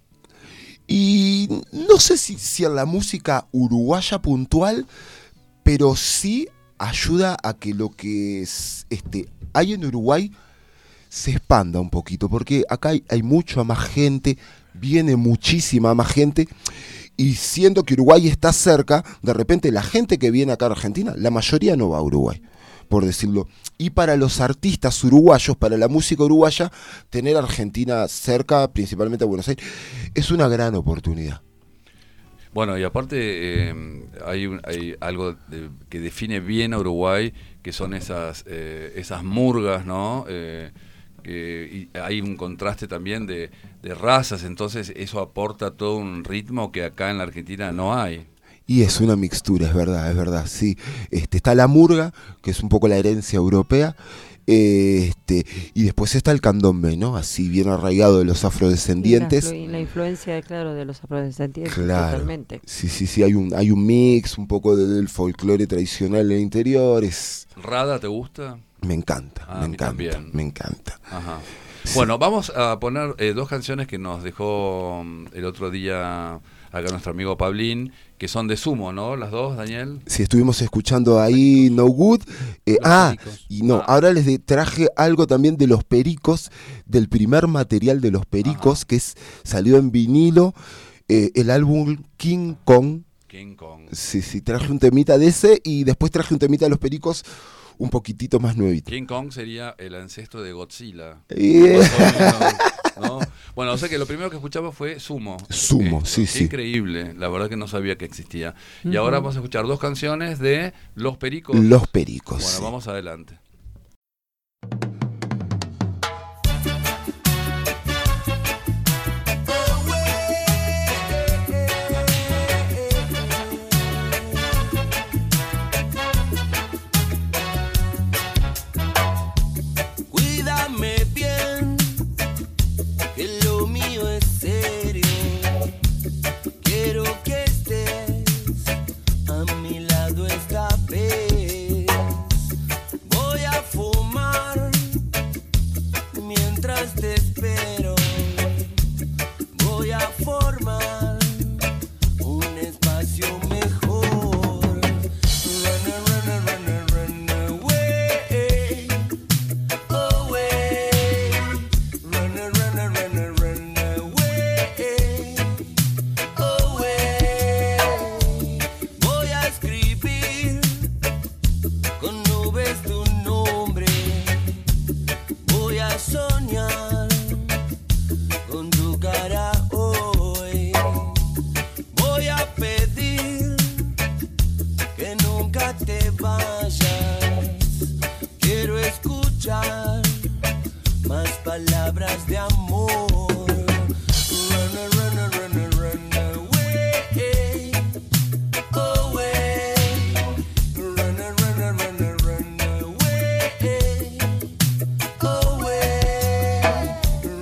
Y no sé si en la música uruguaya puntual, pero sí ayuda a que lo que hay en Uruguay se expanda un poquito, porque acá hay mucha más gente, viene muchísima más gente, y siendo que Uruguay está cerca, de repente la gente que viene acá a Argentina, la mayoría no va a Uruguay, por decirlo. Y para los artistas uruguayos, para la música uruguaya, tener Argentina cerca, principalmente a Buenos Aires, es una gran oportunidad. Bueno, y aparte hay algo que define bien a Uruguay, que son esas murgas, ¿no? Y hay un contraste también de razas, entonces eso aporta todo un ritmo que acá en la Argentina no hay. Y es una mixtura, es verdad, sí. Está la murga, que es un poco la herencia europea, y después está el candombe, ¿no? Así bien arraigado de los afrodescendientes. La influencia, claro, de los afrodescendientes, Claro. totalmente. Sí, hay un mix, un poco del folclore tradicional del interior. ¿Rada te gusta? Me encanta, Ah, a mí también. me encanta. Ajá. Bueno, vamos a poner dos canciones que nos dejó el otro día acá nuestro amigo Pablín, que son de Sumo, ¿no? Las dos, Daniel. Sí, estuvimos escuchando ahí No Good. Ahora les traje algo también de Los Pericos, del primer material de Los Pericos, que salió en vinilo, el álbum King Kong. King Kong. Sí, traje un temita de ese y después traje un temita de Los Pericos un poquitito más nuevito. King Kong sería el ancestro de Godzilla. ¿No? Bueno, o sea que lo primero que escuchamos fue Sumo. Sí. Increíble, la verdad que no sabía que existía. Y ahora vamos a escuchar dos canciones de Los Pericos. Los Pericos. Bueno, vamos adelante. Cuídame bien, que lo mío es serio. Quiero que estés a mi lado esta vez. Voy a fumar mientras te espero. Voy a formar un espacio mejor. Run away. Voy a escribir con nubes tu nombre. Voy a soñar con tu cara hoy. Voy a pedir que nunca te vayas. Quiero escuchar más palabras de amor. Run away, away. Run away, away.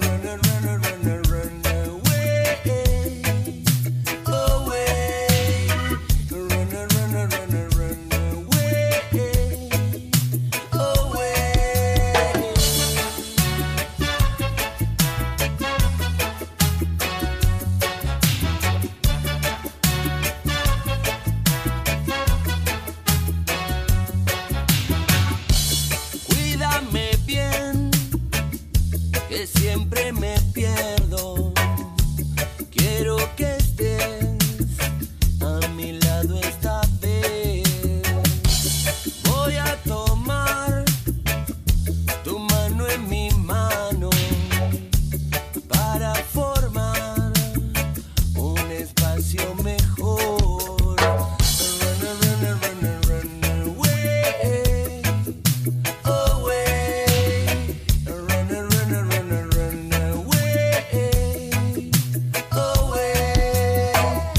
Cuídame bien, que siempre me pierdo. Quiero que estés a mi lado esta vez. Voy a tomar tu mano en mi mano para formar un espacio mejor. Run away, away. Run away, away.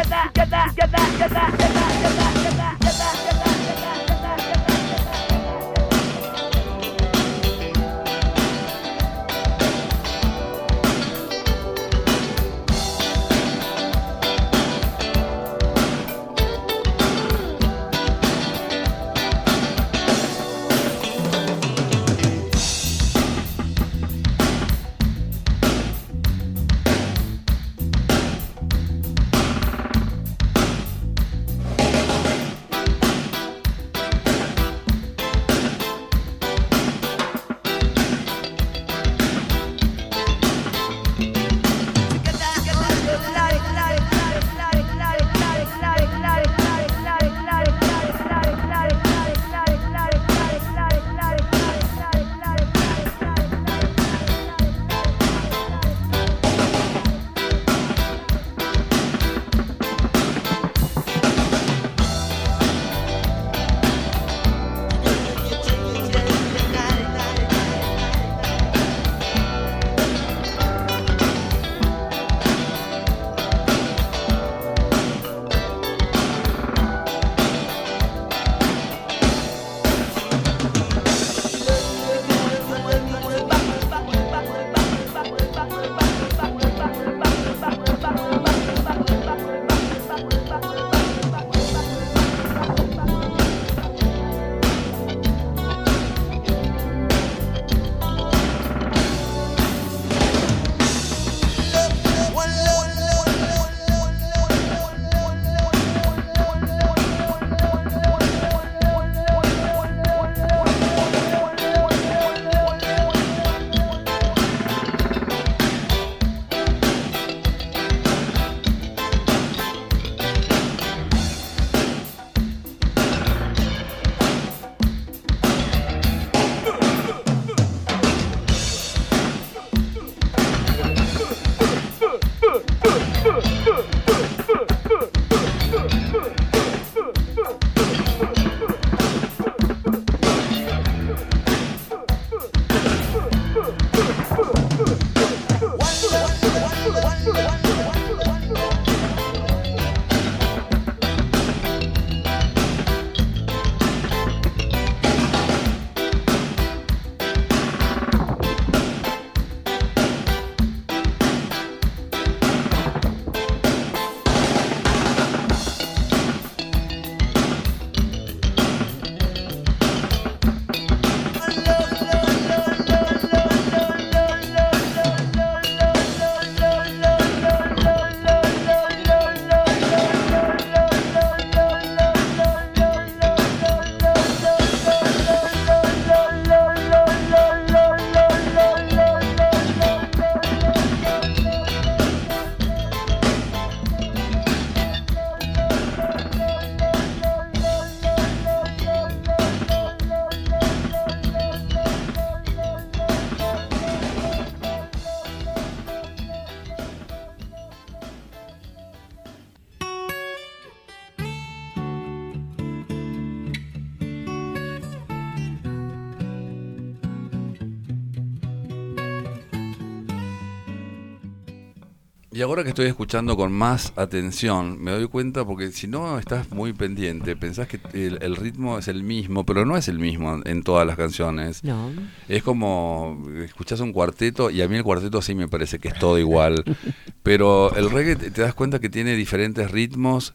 Y ahora que estoy escuchando con más atención, me doy cuenta, porque si no estás muy pendiente, pensás que el ritmo es el mismo, pero no es el mismo en todas las canciones. No. Es como, escuchás un cuarteto, y a mí el cuarteto sí me parece que es todo igual, pero el reggae te das cuenta que tiene diferentes ritmos,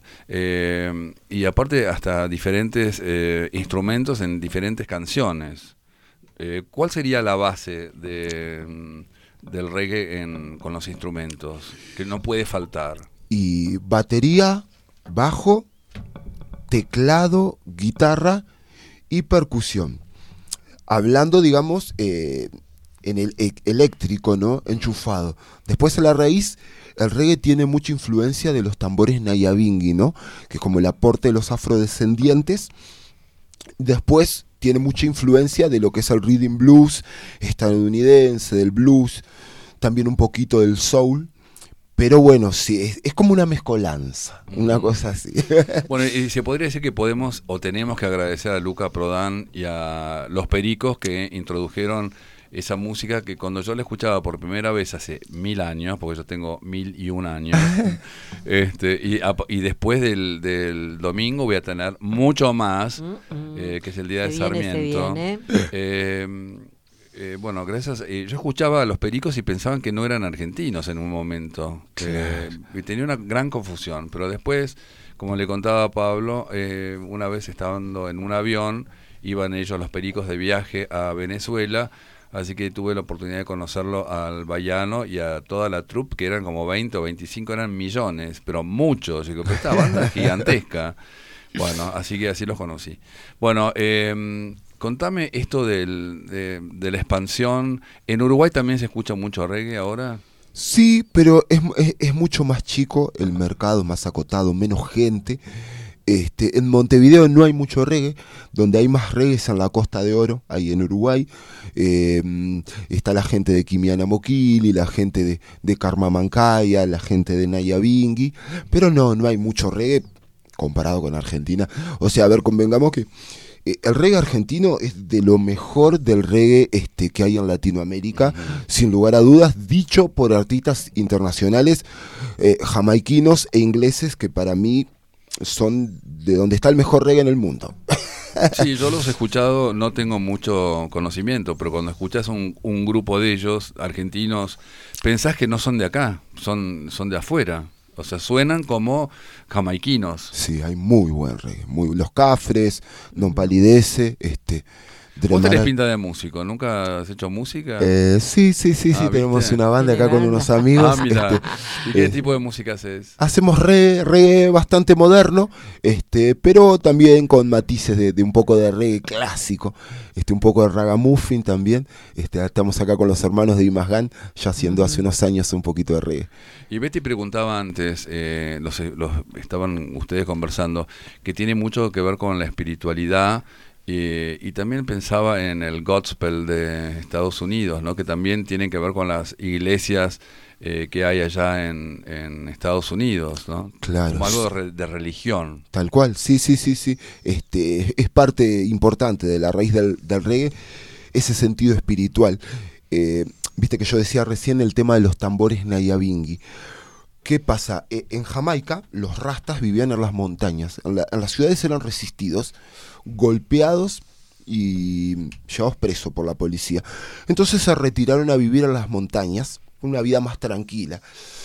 y aparte hasta diferentes instrumentos en diferentes canciones. ¿Cuál sería la base del reggae con los instrumentos que no puede faltar? Y batería, bajo, teclado, guitarra y percusión. Hablando, digamos, en el eléctrico, ¿no? Enchufado. Después, a la raíz, el reggae tiene mucha influencia de los tambores Nyabinghi, ¿no? Que es como el aporte de los afrodescendientes. Después tiene mucha influencia de lo que es el rhythm blues estadounidense, del blues, también un poquito del soul, pero bueno, sí, es como una mezcolanza, una cosa así. Bueno, y se podría decir que podemos o tenemos que agradecer a Luca Prodan y a Los Pericos que introdujeron esa música que cuando yo la escuchaba por primera vez hace 1000 años, porque yo tengo 1001 años, y después del domingo voy a tener mucho más, que es el día de Sarmiento. Bueno, gracias. Yo escuchaba a los Pericos y pensaban que no eran argentinos en un momento. Y tenía una gran confusión. Pero después, como le contaba a Pablo, una vez estando en un avión, iban ellos, los Pericos, de viaje a Venezuela. Así que tuve la oportunidad de conocerlo al Bayano y a toda la troupe, que eran como 20 o 25, eran millones, pero muchos. Digo, pero esta banda es gigantesca. Bueno, así que así los conocí. Bueno, contame esto de la expansión. ¿En Uruguay también se escucha mucho reggae ahora? Sí, pero es mucho más chico el mercado, más acotado, menos gente. En Montevideo no hay mucho reggae, donde hay más reggae es en la Costa de Oro, ahí en Uruguay. Está la gente de Quimiana Moquili, la gente de Karma Mancaya, la gente de Naya Bingui, pero no hay mucho reggae comparado con Argentina. O sea, a ver, convengamos que el reggae argentino es de lo mejor del reggae que hay en Latinoamérica, sin lugar a dudas, dicho por artistas internacionales, jamaiquinos e ingleses, que para mí son de donde está el mejor reggae en el mundo. Sí, yo los he escuchado, no tengo mucho conocimiento, pero cuando escuchas un grupo de ellos, argentinos, pensás que no son de acá, son de afuera. O sea, suenan como jamaiquinos. Sí, hay muy buen reggae. Los Cafres, Don Palidece, Vos tenés pinta de músico, ¿nunca has hecho música? Sí, tenemos una banda acá con unos amigos. Mira. ¿Y qué tipo de música haces? Hacemos reggae bastante moderno, pero también con matices de un poco de reggae clásico, un poco de ragamuffin también. Estamos acá con los hermanos de Imazgan, ya haciendo hace unos años un poquito de reggae. Y Betty preguntaba antes, estaban ustedes conversando, que tiene mucho que ver con la espiritualidad. Y también pensaba en el gospel de Estados Unidos, ¿no? Que también tienen que ver con las iglesias que hay allá en Estados Unidos, ¿no? Claro. Como algo de religión. Tal cual, sí. Es parte importante de la raíz del reggae, ese sentido espiritual. Viste que yo decía recién el tema de los tambores Nyabinghi. ¿Qué pasa? En Jamaica los rastas vivían en las montañas, en las ciudades eran resistidos, golpeados y llevados presos por la policía. Entonces se retiraron a vivir en las montañas, una vida más tranquila.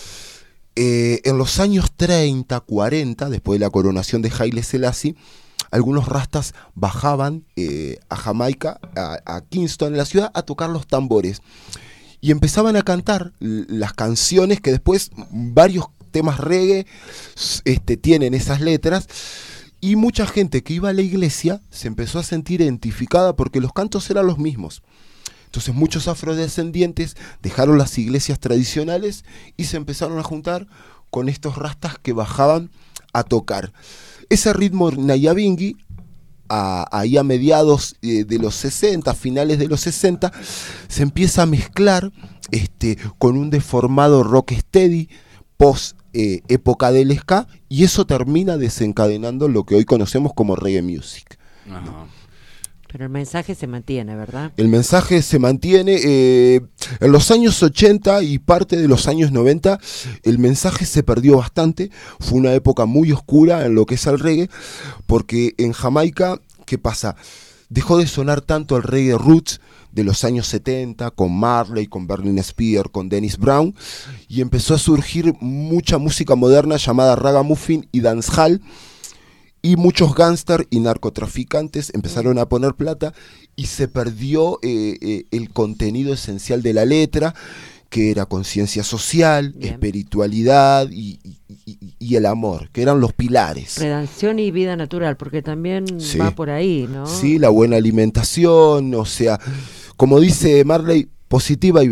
En los años 30, 40, después de la coronación de Haile Selassie, algunos rastas bajaban a Jamaica, a Kingston, en la ciudad, a tocar los tambores. Y empezaban a cantar las canciones que después varios temas reggae tienen esas letras. Y mucha gente que iba a la iglesia se empezó a sentir identificada porque los cantos eran los mismos. Entonces muchos afrodescendientes dejaron las iglesias tradicionales y se empezaron a juntar con estos rastas que bajaban a tocar. Ese ritmo Nyabinghi, ahí a mediados de los 60, finales de los 60, se empieza a mezclar con un deformado rocksteady post época del ska, y eso termina desencadenando lo que hoy conocemos como reggae music. Ajá. Pero el mensaje se mantiene, ¿verdad? El mensaje se mantiene. En los años 80 y parte de los años 90, el mensaje se perdió bastante. Fue una época muy oscura en lo que es el reggae, porque en Jamaica, ¿qué pasa? Dejó de sonar tanto el reggae roots de los años 70, con Marley, con Berlin Spear, con Dennis Brown, y empezó a surgir mucha música moderna llamada ragamuffin y dancehall, y muchos gángster y narcotraficantes empezaron a poner plata y se perdió el contenido esencial de la letra, que era conciencia social, bien, espiritualidad y el amor, que eran los pilares. Redención y vida natural, porque también sí, va por ahí, ¿no? Sí, la buena alimentación, o sea, como dice Marley, positiva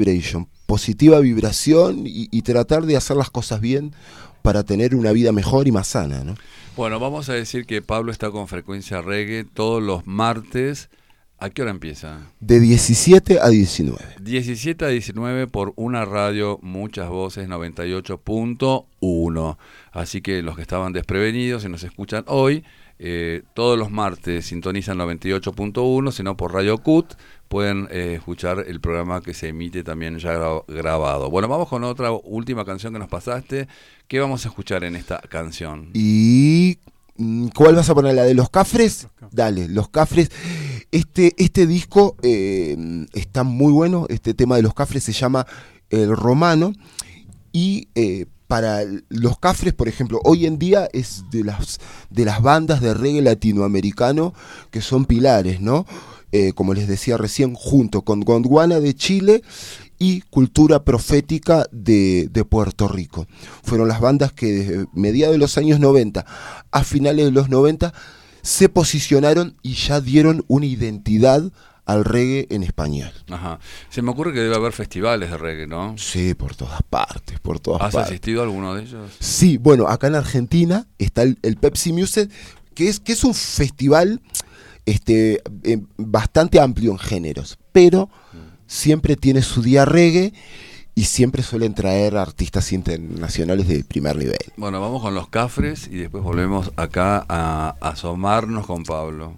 vibración y tratar de hacer las cosas bien para tener una vida mejor y más sana, ¿no? Bueno, vamos a decir que Pablo está con Frecuencia Reggae todos los martes ¿A qué hora empieza? De 17 a 19. 17 a 19 por una radio, muchas voces, 98.1. Así que los que estaban desprevenidos y nos escuchan hoy, todos los martes sintonizan 98.1, sino por Radio CUT pueden escuchar el programa que se emite también ya grabado. Bueno, vamos con otra última canción que nos pasaste. ¿Qué vamos a escuchar en esta canción? ¿Y cuál vas a poner? ¿La de Los Cafres? Dale, Los Cafres. Este disco está muy bueno. Este tema de Los Cafres se llama El Romano. Y para Los Cafres, por ejemplo, hoy en día es de las bandas de reggae latinoamericano que son pilares, ¿no? Como les decía recién, junto con Gondwana de Chile y Cultura Profética de Puerto Rico. Fueron las bandas que desde mediados de los años 90 a finales de los 90 se posicionaron y ya dieron una identidad al reggae en español. Ajá. Se me ocurre que debe haber festivales de reggae, ¿no? Sí, por todas partes, por todas ¿Has partes. asistido a alguno de ellos? Sí, bueno, acá en Argentina está el Pepsi Music, que es un festival bastante amplio en géneros, pero siempre tiene su día reggae y siempre suelen traer artistas internacionales de primer nivel. Bueno, vamos con Los Cafres y después volvemos acá a asomarnos con Pablo.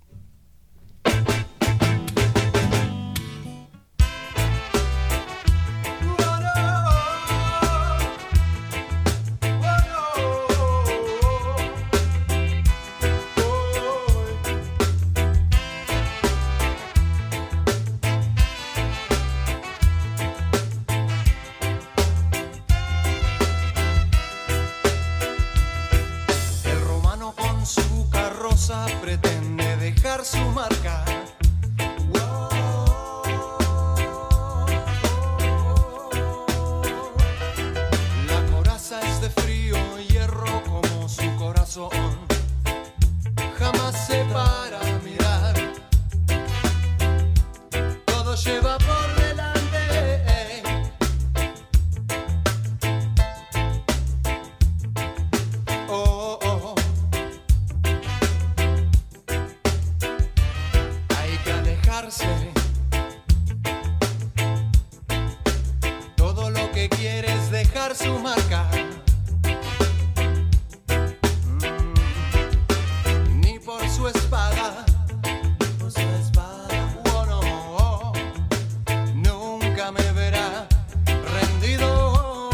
Pretende dejar su marca. La coraza es de frío hierro como su corazón. Jamás se para a mirar. Todo lleva por delante. Oh, oh. Todo lo que quiere es dejar su marca. Ni por su espada, oh, no, nunca me verá rendido.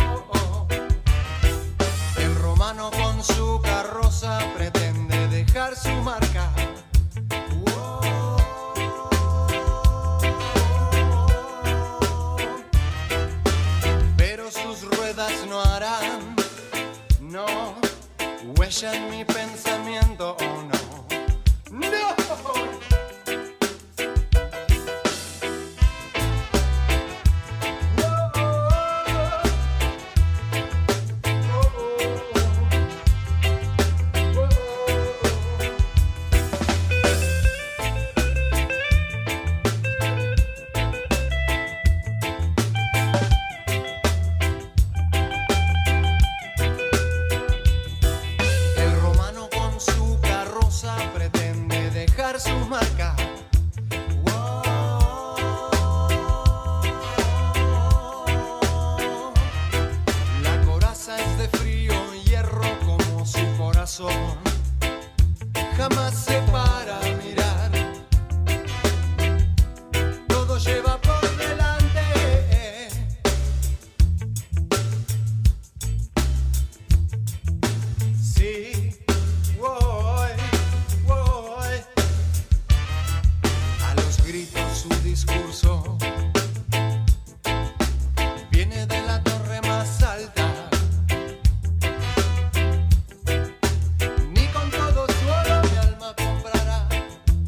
El romano con su carroza pretende dejar su marca. No harán, no, huella en mi pensamiento, oh no, no. Su marca. La coraza es de frío hierro como su corazón. Jamás se para a mirar. Todo lleva por delante. Sí. Gritos su discurso viene de la torre más alta. Ni con todo su oro mi alma comprará.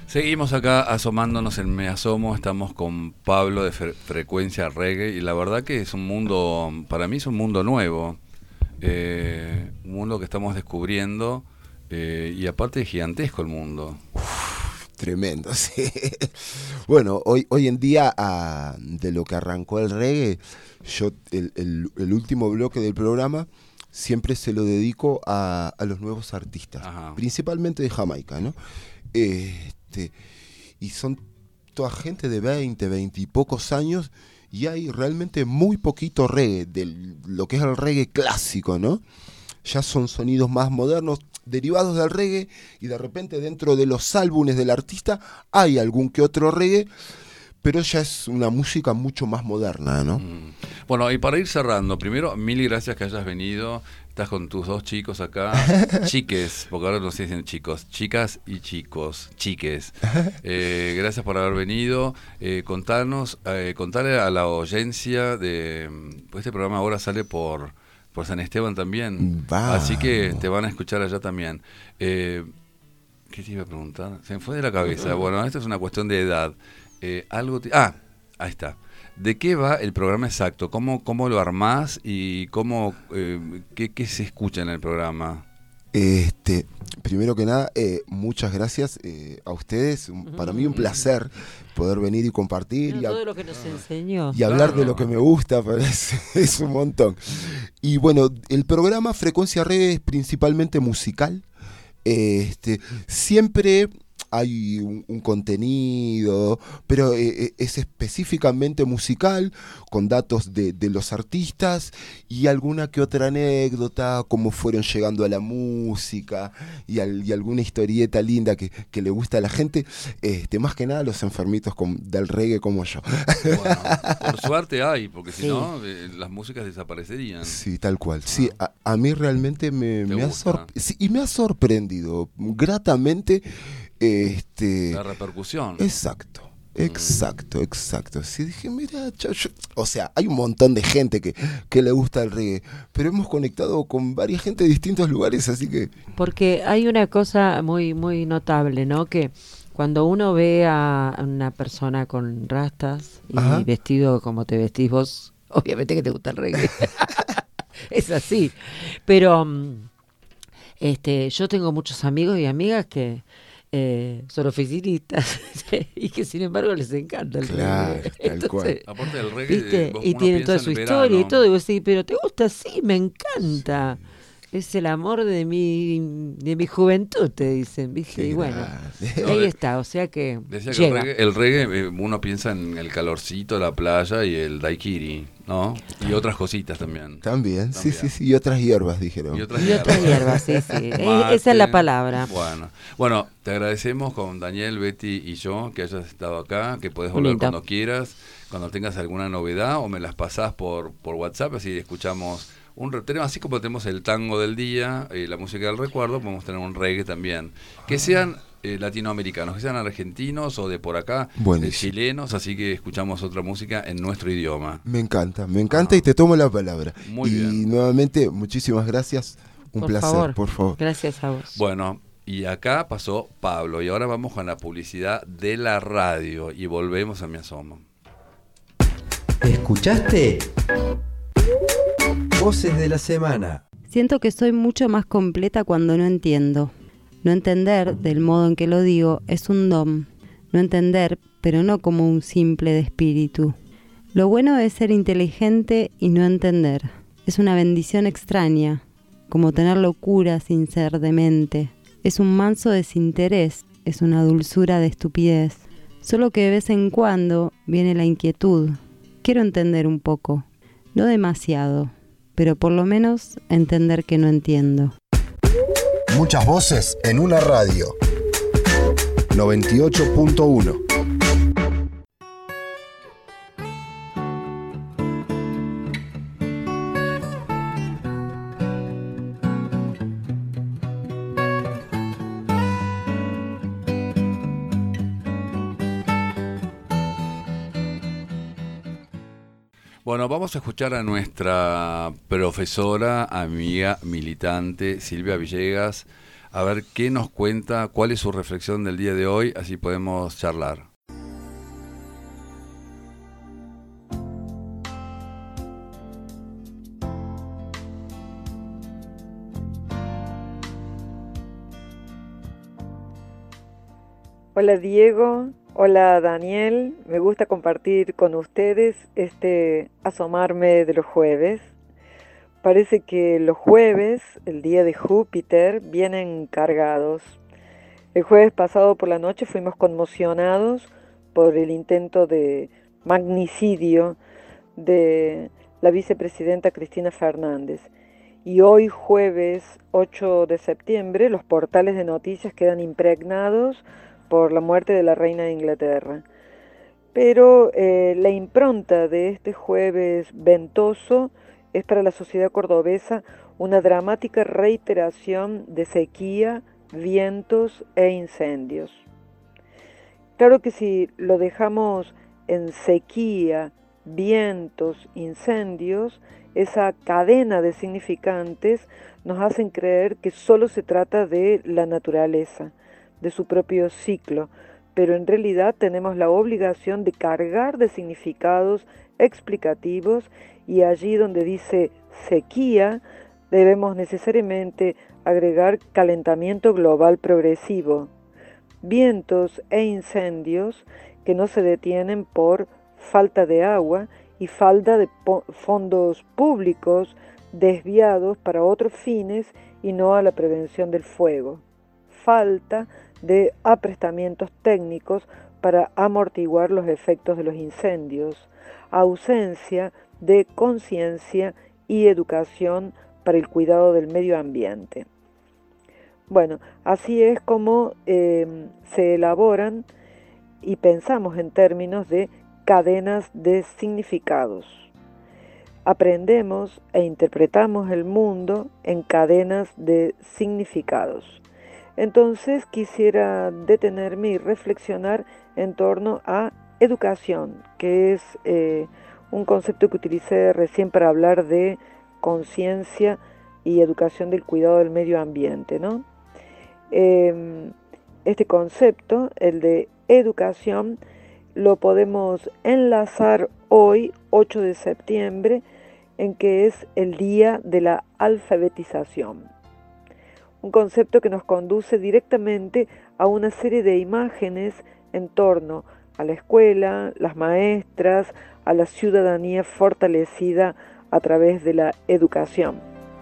Seguimos acá asomándonos en Me Asomo, estamos con Pablo de Frecuencia Reggae y la verdad que es un mundo, para mí es un mundo nuevo, un mundo que estamos descubriendo y aparte es gigantesco el mundo. Tremendo, sí. Bueno, hoy en día, de lo que arrancó el reggae, yo el último bloque del programa siempre se lo dedico a los nuevos artistas, principalmente de Jamaica, ¿no? Y son toda gente de 20 y pocos años, y hay realmente muy poquito reggae, de lo que es el reggae clásico, ¿no? Ya son sonidos más modernos, derivados del reggae, y de repente dentro de los álbumes del artista hay algún que otro reggae, pero ya es una música mucho más moderna, ¿no? Bueno, y para ir cerrando, primero, mil gracias que hayas venido. Estás con tus dos chicos acá, chiques, porque ahora no se dicen chicos, chicas y chicos, chiques. Gracias por haber venido. Contale a la audiencia pues este programa ahora sale por San Esteban también, así que te van a escuchar allá también. ¿Qué te iba a preguntar? Se me fue de la cabeza. Bueno, esto es una cuestión de edad. Ahí está. ¿De qué va el programa exacto? ¿Cómo lo armás y qué se escucha en el programa? Primero que nada, muchas gracias a ustedes. Para mí un placer poder venir y compartir. Todo lo que nos enseñó. Y hablar de lo que me gusta, es un montón. Y bueno, el programa Frecuencia Reggae es principalmente musical. Siempre hay un contenido, pero es específicamente musical, con datos de los artistas y alguna que otra anécdota, cómo fueron llegando a la música y alguna historieta linda que le gusta a la gente, más que nada los enfermitos del reggae como yo. Bueno, por suerte hay, porque si no, las músicas desaparecerían. Sí, tal cual. Sí, a mí realmente me ha sorprendido gratamente. La repercusión. Exacto. Sí, dije, mira, o sea, hay un montón de gente que le gusta el reggae, pero hemos conectado con varias gente de distintos lugares, así que... Porque hay una cosa muy, muy notable, ¿no? Que cuando uno ve a una persona con rastas y vestido como te vestís vos, obviamente que te gusta el reggae. Es así. Pero yo tengo muchos amigos y amigas que son oficinistas y que sin embargo les encanta el reggae. Entonces, aparte del reggae, y tienen toda su historia y todo, y vos decís, pero ¿te gusta? Sí, me encanta. Es el amor de mi juventud, te dicen, ¿viste? Y bueno, ahí está, o sea que decía que el reggae, uno piensa en el calorcito, la playa y el daiquiri, ¿no? Y otras cositas también. También. Sí, y otras hierbas, dijeron. Y otras hierbas, sí. Mate, esa es la palabra. Bueno, te agradecemos con Daniel, Betty y yo que hayas estado acá, que podés volver cuando quieras, cuando tengas alguna novedad, o me las pasás por WhatsApp, así escuchamos un tema, así como tenemos el tango del día, la música del recuerdo, podemos tener un reggae también. Que sean latinoamericanos, que sean argentinos o de por acá, chilenos, así que escuchamos otra música en nuestro idioma. Me encanta y te tomo la palabra. Muy bien. Y nuevamente, muchísimas gracias. Un placer, por favor. Gracias a vos. Bueno, y acá pasó Pablo, y ahora vamos con la publicidad de la radio, y volvemos a Me Asomo. ¿Escuchaste? Voces de la semana. Siento que soy mucho más completa cuando no entiendo. No entender, del modo en que lo digo, es un don. No entender, pero no como un simple de espíritu. Lo bueno es ser inteligente y no entender. Es una bendición extraña, como tener locura sin ser demente. Es un manso desinterés, es una dulzura de estupidez. Solo que de vez en cuando viene la inquietud. Quiero entender un poco, no demasiado, pero por lo menos entender que no entiendo. Muchas voces en una radio. 98.1. Bueno, vamos a escuchar a nuestra profesora, amiga, militante, Silvia Villegas, a ver qué nos cuenta, cuál es su reflexión del día de hoy, así podemos charlar. Hola Diego, hola Daniel, me gusta compartir con ustedes este asomarme de los jueves. Parece que los jueves, el día de Júpiter, vienen cargados. El jueves pasado por la noche fuimos conmocionados por el intento de magnicidio de la vicepresidenta Cristina Fernández. Y hoy jueves 8 de septiembre los portales de noticias quedan impregnados por la muerte de la reina de Inglaterra. Pero la impronta de este jueves ventoso es para la sociedad cordobesa una dramática reiteración de sequía, vientos e incendios. Claro que si lo dejamos en sequía, vientos, incendios, esa cadena de significantes nos hacen creer que solo se trata de la naturaleza, de su propio ciclo, pero en realidad tenemos la obligación de cargar de significados explicativos, y allí donde dice sequía debemos necesariamente agregar calentamiento global progresivo, vientos e incendios que no se detienen por falta de agua y falta de fondos públicos desviados para otros fines y no a la prevención del fuego, falta de aprestamientos técnicos para amortiguar los efectos de los incendios, ausencia de conciencia y educación para el cuidado del medio ambiente. Bueno, así es como se elaboran y pensamos en términos de cadenas de significados. Aprendemos e interpretamos el mundo en cadenas de significados. Entonces quisiera detenerme y reflexionar en torno a educación, que es un concepto que utilicé recién para hablar de conciencia y educación del cuidado del medio ambiente, ¿no? Este concepto, el de educación, lo podemos enlazar hoy, 8 de septiembre, en que es el día de la alfabetización. Un concepto que nos conduce directamente a una serie de imágenes en torno a la escuela, las maestras, a la ciudadanía fortalecida a través de la educación.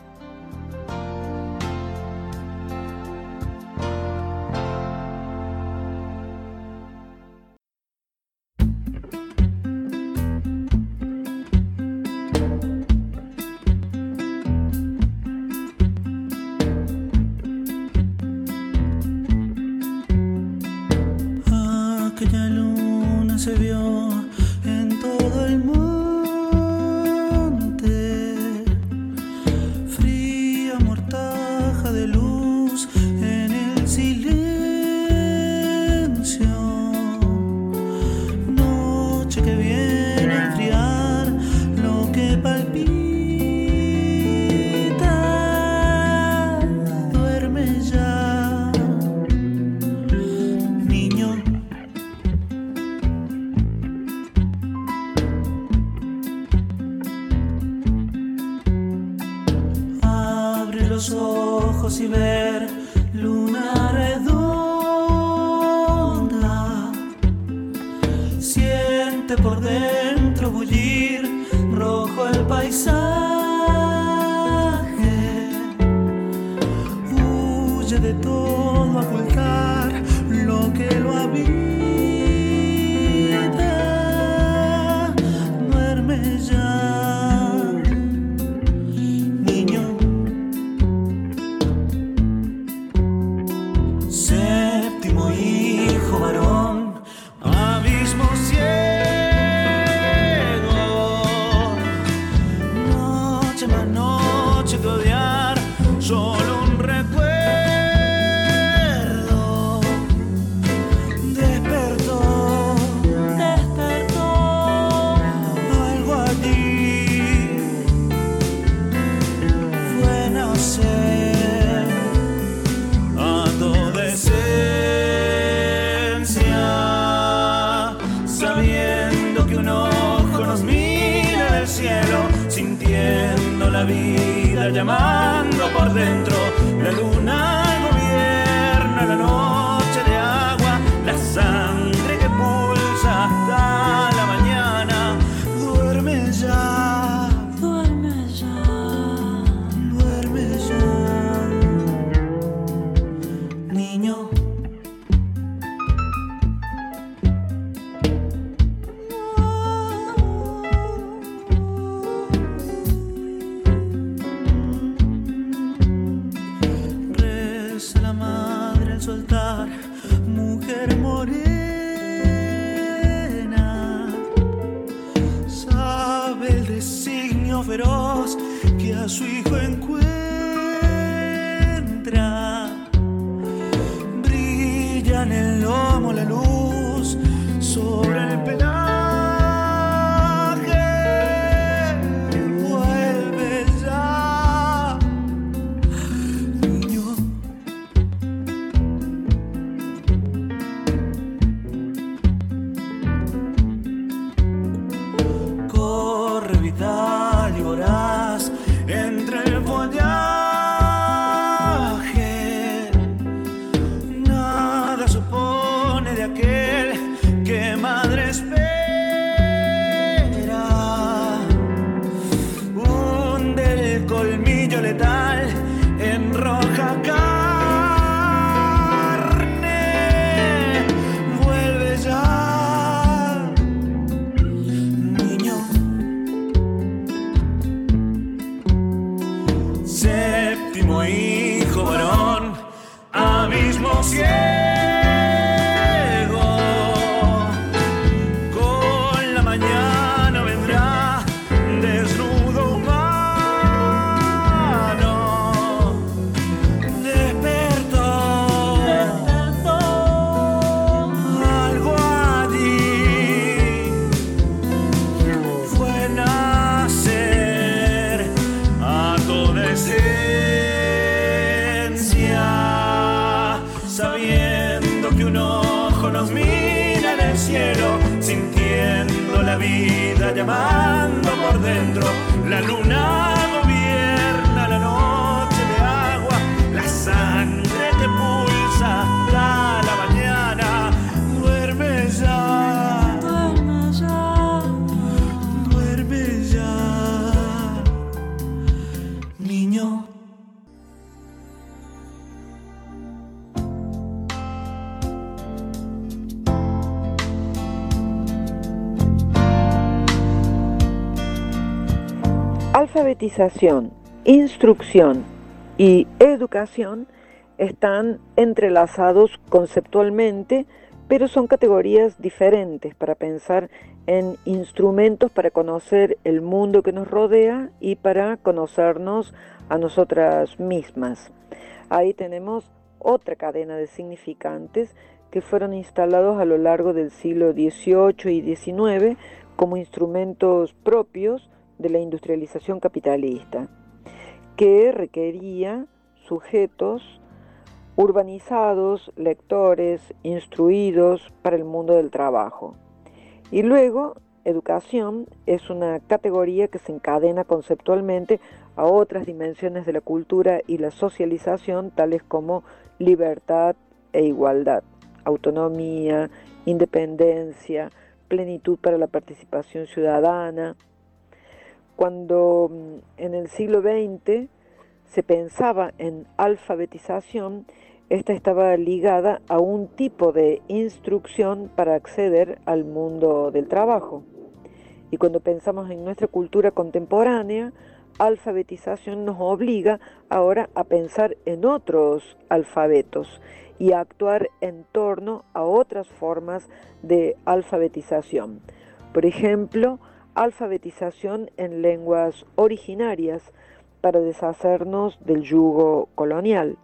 Aquella luna se vio en todo el monte, fría mortaja de luz en el silencio, noche que viene a enfriar lo que palpita, duerme ya, niño. Los ojos y ver luna redonda, siente por dentro bullir rojo el paisaje, huye de todo a ocultar lo que lo habita, duerme ya. Séptimo hijo varón, abismo ciego, noche más noche de odiar, solo un recuerdo, despertó, algo allí, fue nacer. la vida llamando por dentro. La luna gobierna la noche de agua, la sangre que pulsa hasta la mañana. Duerme ya, duerme ya, duerme ya, niño. Soltar, mujer morena, sabe el designio feroz que a su hijo encuentra. Brilla en el lomo la luz sobre el pelaje. Vuelve ya, niño. Vital y voraz entre el follaje, nada supone de aquel que madre espera. Hunde el colmillo letal en roja carne. Vuelve ya, niño. Séptimo hijo varón, abismo ciego, con la mañana vendrá desnudo humano. Despertó, algo allí fue nacer a toda esencia, sabiendo que un ojo nos mira en el cielo, sintiendo la vida llamando por dentro. La luna gobierna la noche de agua, la sangre que pulsa hasta la mañana. Duerme ya, duerme ya, duerme ya, niño. Alfabetización, instrucción y educación están entrelazados conceptualmente, pero son categorías diferentes para pensar en instrumentos para conocer el mundo que nos rodea y para conocernos a nosotras mismas. Ahí tenemos otra cadena de significantes que fueron instalados a lo largo del siglo XVIII y XIX como instrumentos propios de la industrialización capitalista, que requería sujetos urbanizados, lectores, instruidos para el mundo del trabajo. Y luego, educación es una categoría que se encadena conceptualmente a otras dimensiones de la cultura y la socialización, tales como libertad e igualdad, autonomía, independencia, plenitud para la participación ciudadana. Cuando en el siglo XX se pensaba en alfabetización, esta estaba ligada a un tipo de instrucción para acceder al mundo del trabajo. Y cuando pensamos en nuestra cultura contemporánea, alfabetización nos obliga ahora a pensar en otros alfabetos y a actuar en torno a otras formas de alfabetización. Por ejemplo, alfabetización en lenguas originarias para deshacernos del yugo colonial.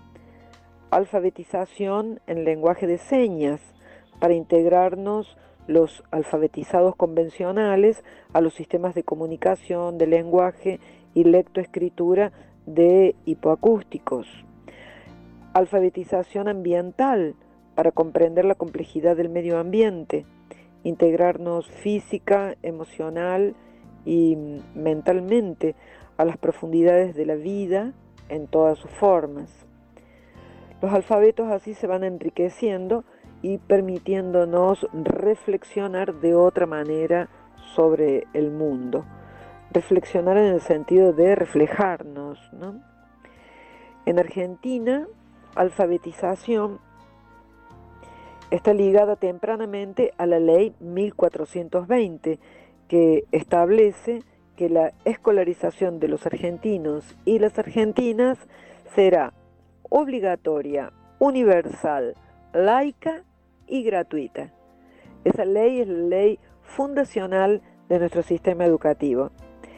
Alfabetización en lenguaje de señas para integrarnos los alfabetizados convencionales a los sistemas de comunicación, de lenguaje y lectoescritura de hipoacústicos. Alfabetización ambiental para comprender la complejidad del medio ambiente, integrarnos física, emocional y mentalmente a las profundidades de la vida en todas sus formas. Los alfabetos así se van enriqueciendo y permitiéndonos reflexionar de otra manera sobre el mundo. Reflexionar en el sentido de reflejarnos, ¿no? En Argentina, alfabetización está ligada tempranamente a la ley 1420, que establece que la escolarización de los argentinos y las argentinas será obligatoria, universal, laica y gratuita. Esa ley es la ley fundacional de nuestro sistema educativo.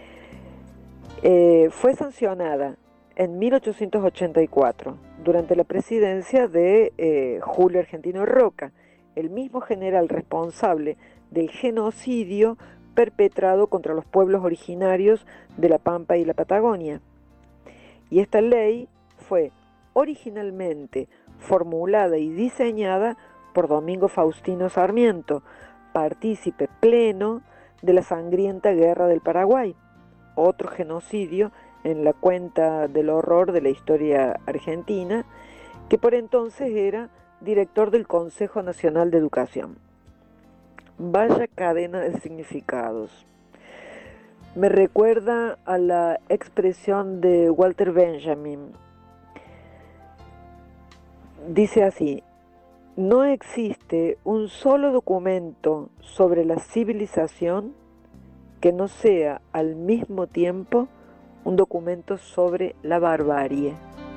Fue sancionada en 1884 durante la presidencia de Julio Argentino Roca, el mismo general responsable del genocidio perpetrado contra los pueblos originarios de la Pampa y la Patagonia. Y esta ley fue originalmente formulada y diseñada por Domingo Faustino Sarmiento, partícipe pleno de la sangrienta Guerra del Paraguay, otro genocidio en la cuenta del horror de la historia argentina, que por entonces era director del Consejo Nacional de Educación. Vaya cadena de significados. Me recuerda a la expresión de Walter Benjamin. Dice así: no existe un solo documento sobre la civilización que no sea al mismo tiempo un documento sobre la barbarie.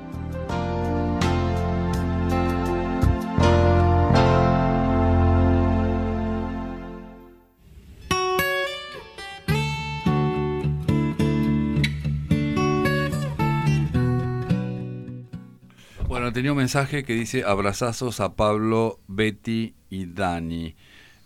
Bueno, tenía un mensaje que dice: abrazazos a Pablo, Betty y Dani.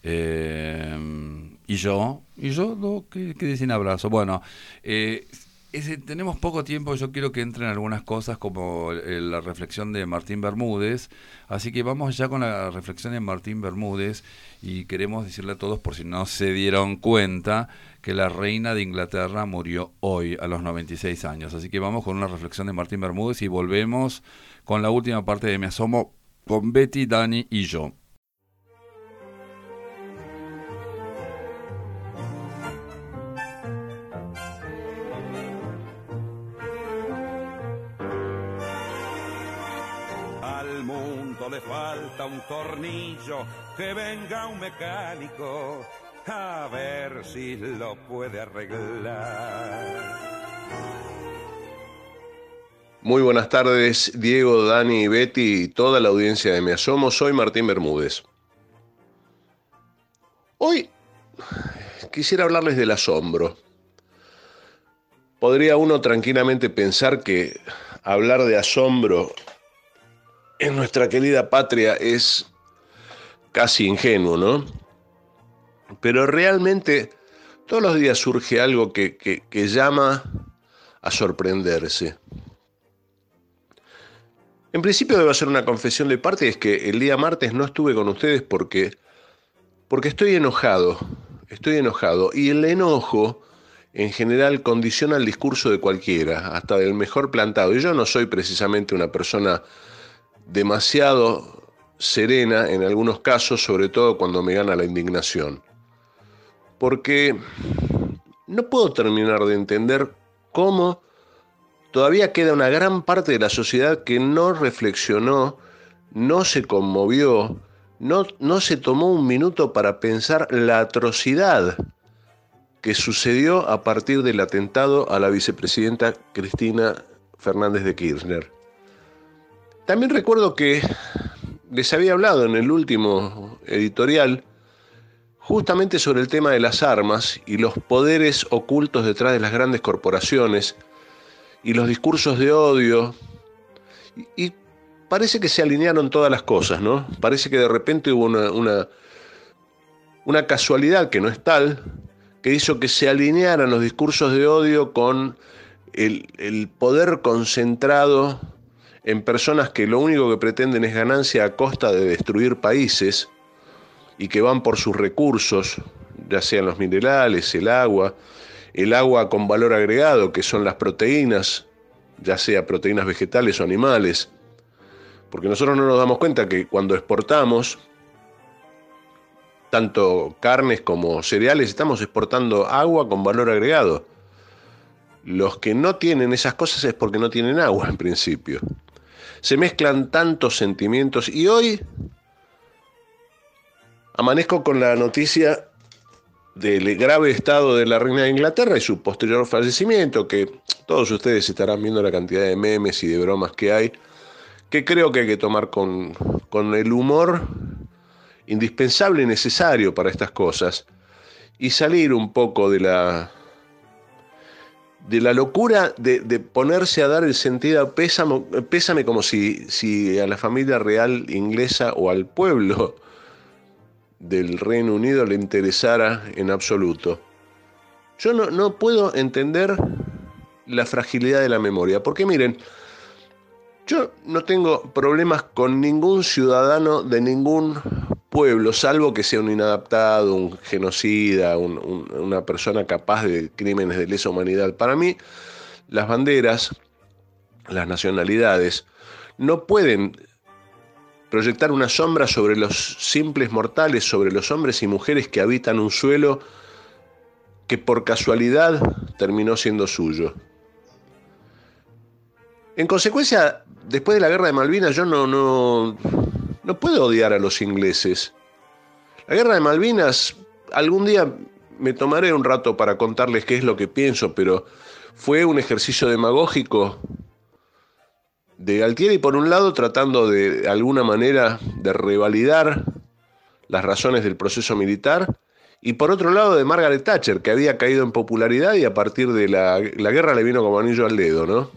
¿Y yo? ¿Qué dicen abrazo? Bueno, tenemos poco tiempo. Yo quiero que entren algunas cosas como la reflexión de Martín Bermúdez, así que vamos ya con la reflexión de Martín Bermúdez, y queremos decirle a todos, por si no se dieron cuenta, que la reina de Inglaterra murió hoy a los 96 años, así que vamos con una reflexión de Martín Bermúdez y volvemos con la última parte de Me Asomo con Betty, Dani y yo. Al mundo le falta un tornillo, que venga un mecánico a ver si lo puede arreglar. Muy buenas tardes, Diego, Dani, Betty y toda la audiencia de Me Asomo. Soy Martín Bermúdez. Hoy quisiera hablarles del asombro. Podría uno tranquilamente pensar que hablar de asombro en nuestra querida patria es casi ingenuo, ¿no? Pero realmente todos los días surge algo que llama a sorprenderse. En principio debo hacer una confesión de parte, es que el día martes no estuve con ustedes porque estoy enojado, y el enojo en general condiciona el discurso de cualquiera, hasta del mejor plantado, y yo no soy precisamente una persona demasiado serena en algunos casos, sobre todo cuando me gana la indignación, porque no puedo terminar de entender cómo todavía queda una gran parte de la sociedad que no reflexionó, no se conmovió, no se tomó un minuto para pensar la atrocidad que sucedió a partir del atentado a la vicepresidenta Cristina Fernández de Kirchner. También recuerdo que les había hablado en el último editorial justamente sobre el tema de las armas y los poderes ocultos detrás de las grandes corporaciones y los discursos de odio, y parece que se alinearon todas las cosas, ¿no? Parece que de repente hubo una casualidad que no es tal, que hizo que se alinearan los discursos de odio con el poder concentrado en personas que lo único que pretenden es ganancia a costa de destruir países y que van por sus recursos, ya sean los minerales, el agua, el agua con valor agregado, que son las proteínas, ya sea proteínas vegetales o animales. Porque nosotros no nos damos cuenta que cuando exportamos tanto carnes como cereales, estamos exportando agua con valor agregado. Los que no tienen esas cosas es porque no tienen agua en principio. Se mezclan tantos sentimientos y hoy amanezco con la noticia del grave estado de la reina de Inglaterra y su posterior fallecimiento, que todos ustedes estarán viendo la cantidad de memes y de bromas que hay, que creo que hay que tomar con el humor indispensable y necesario para estas cosas, y salir un poco de la locura de ponerse a dar el sentido pésame como si a la familia real inglesa o al pueblo del Reino Unido le interesara en absoluto. Yo no puedo entender la fragilidad de la memoria, porque miren, yo no tengo problemas con ningún ciudadano de ningún pueblo, salvo que sea un inadaptado, un genocida, una persona capaz de crímenes de lesa humanidad. Para mí, las banderas, las nacionalidades, no pueden proyectar una sombra sobre los simples mortales, sobre los hombres y mujeres que habitan un suelo que por casualidad terminó siendo suyo. En consecuencia, después de la guerra de Malvinas, yo no puedo odiar a los ingleses. La guerra de Malvinas, algún día me tomaré un rato para contarles qué es lo que pienso, pero fue un ejercicio demagógico de Altieri, por un lado, tratando de alguna manera de revalidar las razones del proceso militar, y por otro lado de Margaret Thatcher, que había caído en popularidad y a partir de la guerra le vino como anillo al dedo, ¿no?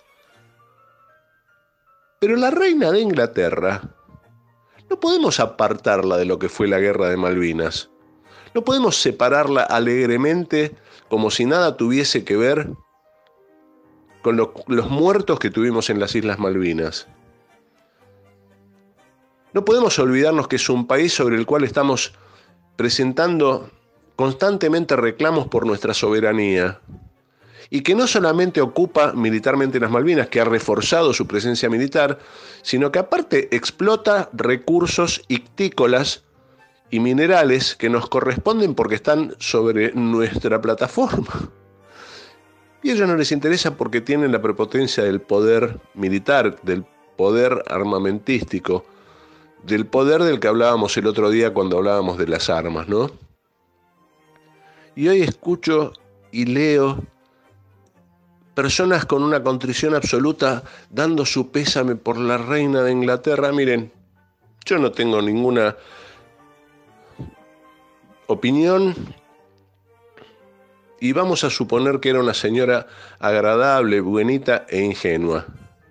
Pero la reina de Inglaterra, no podemos apartarla de lo que fue la guerra de Malvinas. No podemos separarla alegremente como si nada tuviese que ver con los muertos que tuvimos en las Islas Malvinas. No podemos olvidarnos que es un país sobre el cual estamos presentando constantemente reclamos por nuestra soberanía, y que no solamente ocupa militarmente las Malvinas, que ha reforzado su presencia militar, sino que aparte explota recursos ictícolas y minerales que nos corresponden porque están sobre nuestra plataforma. Y a ellos no les interesa porque tienen la prepotencia del poder militar, del poder armamentístico, del poder del que hablábamos el otro día cuando hablábamos de las armas, ¿no? Y hoy escucho y leo personas con una contrición absoluta dando su pésame por la reina de Inglaterra. Miren, yo no tengo ninguna opinión y vamos a suponer que era una señora agradable, buenita e ingenua.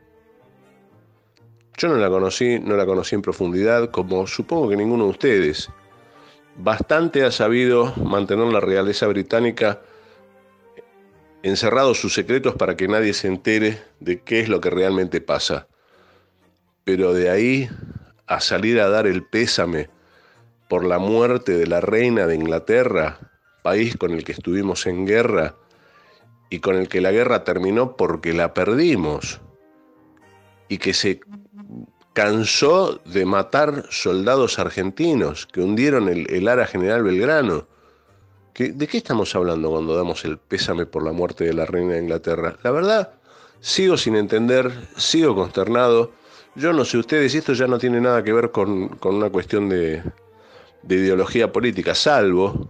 Yo no la conocí en profundidad, como supongo que ninguno de ustedes. Bastante ha sabido mantener la realeza británica encerrados sus secretos para que nadie se entere de qué es lo que realmente pasa. Pero de ahí a salir a dar el pésame por la muerte de la reina de Inglaterra, país con el que estuvimos en guerra y con el que la guerra terminó porque la perdimos y que se cansó de matar soldados argentinos que hundieron el Ara General Belgrano. ¿De qué estamos hablando cuando damos el pésame por la muerte de la reina de Inglaterra? La verdad, sigo sin entender, sigo consternado. Yo no sé ustedes, y esto ya no tiene nada que ver con una cuestión de ideología política, salvo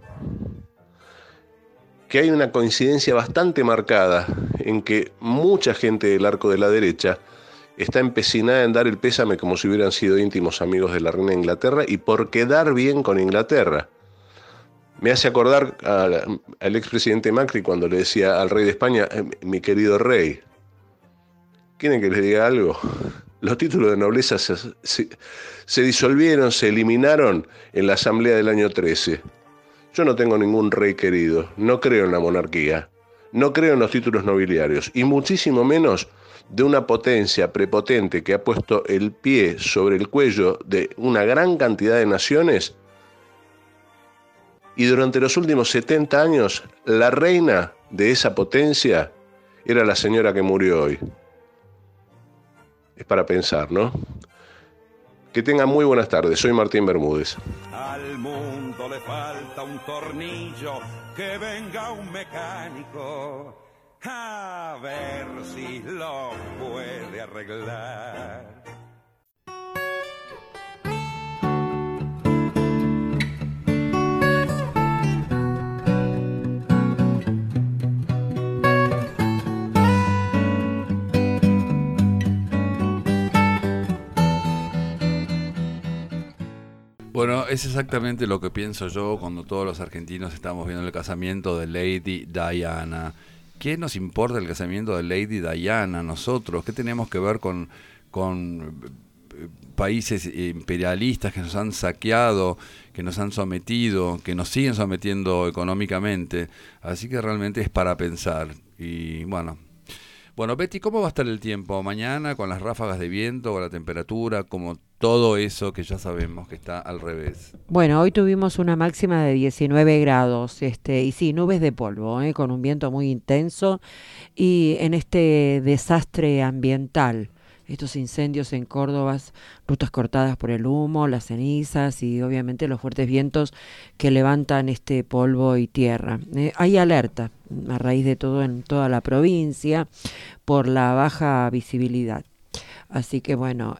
que hay una coincidencia bastante marcada en que mucha gente del arco de la derecha está empecinada en dar el pésame como si hubieran sido íntimos amigos de la reina de Inglaterra y por quedar bien con Inglaterra. Me hace acordar al expresidente Macri cuando le decía al rey de España, mi querido rey. ¿Quieren que les diga algo? Los títulos de nobleza se disolvieron, se eliminaron en la asamblea del año 13. Yo no tengo ningún rey querido, no creo en la monarquía, no creo en los títulos nobiliarios, y muchísimo menos de una potencia prepotente que ha puesto el pie sobre el cuello de una gran cantidad de naciones Y durante los últimos 70 años, la reina de esa potencia era la señora que murió hoy. Es para pensar, ¿no? Que tengan muy buenas tardes. Soy Martín Bermúdez. Al mundo le falta un tornillo, que venga un mecánico a ver si lo puede arreglar. Bueno, es exactamente lo que pienso yo cuando todos los argentinos estamos viendo el casamiento de Lady Diana. ¿Qué nos importa el casamiento de Lady Diana a nosotros? ¿Qué tenemos que ver con países imperialistas que nos han saqueado, que nos han sometido, que nos siguen sometiendo económicamente? Así que realmente es para pensar. Y bueno, Betty, ¿cómo va a estar el tiempo mañana con las ráfagas de viento, con la temperatura, como todo eso que ya sabemos que está al revés? Bueno, hoy tuvimos una máxima de 19 grados, y sí, nubes de polvo, con un viento muy intenso y en este desastre ambiental. Estos incendios en Córdoba, rutas cortadas por el humo, las cenizas y obviamente los fuertes vientos que levantan este polvo y tierra. Hay alerta a raíz de todo en toda la provincia por la baja visibilidad. Así que bueno,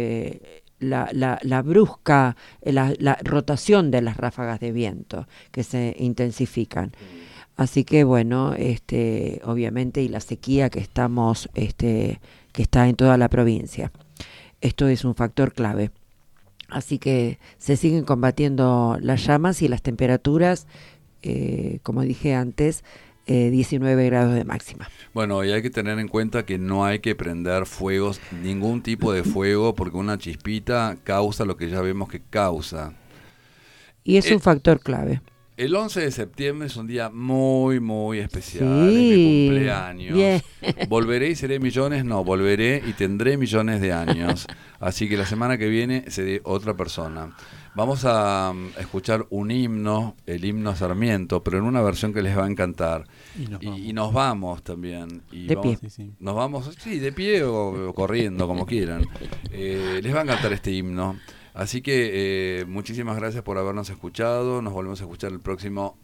la brusca, la rotación de las ráfagas de viento que se intensifican. Así que bueno, obviamente, y la sequía que estamos, que está en toda la provincia. Esto es un factor clave. Así que se siguen combatiendo las llamas y las temperaturas, como dije antes, 19 grados de máxima. Bueno, y hay que tener en cuenta que no hay que prender fuegos, ningún tipo de fuego, porque una chispita causa lo que ya vemos que causa. Y es un factor clave. El 11 de septiembre es un día muy, muy especial, Sí, es mi cumpleaños. bien. ¿Volveré y seré millones? No, volveré y tendré millones de años. Así que la semana que viene seré otra persona. Vamos a escuchar un himno, el himno Sarmiento, pero en una versión que les va a encantar. Y nos vamos también. Y de vamos, pie. Nos vamos, sí, de pie o corriendo, como quieran. Les va a encantar este himno. Así que muchísimas gracias por habernos escuchado. Nos volvemos a escuchar el próximo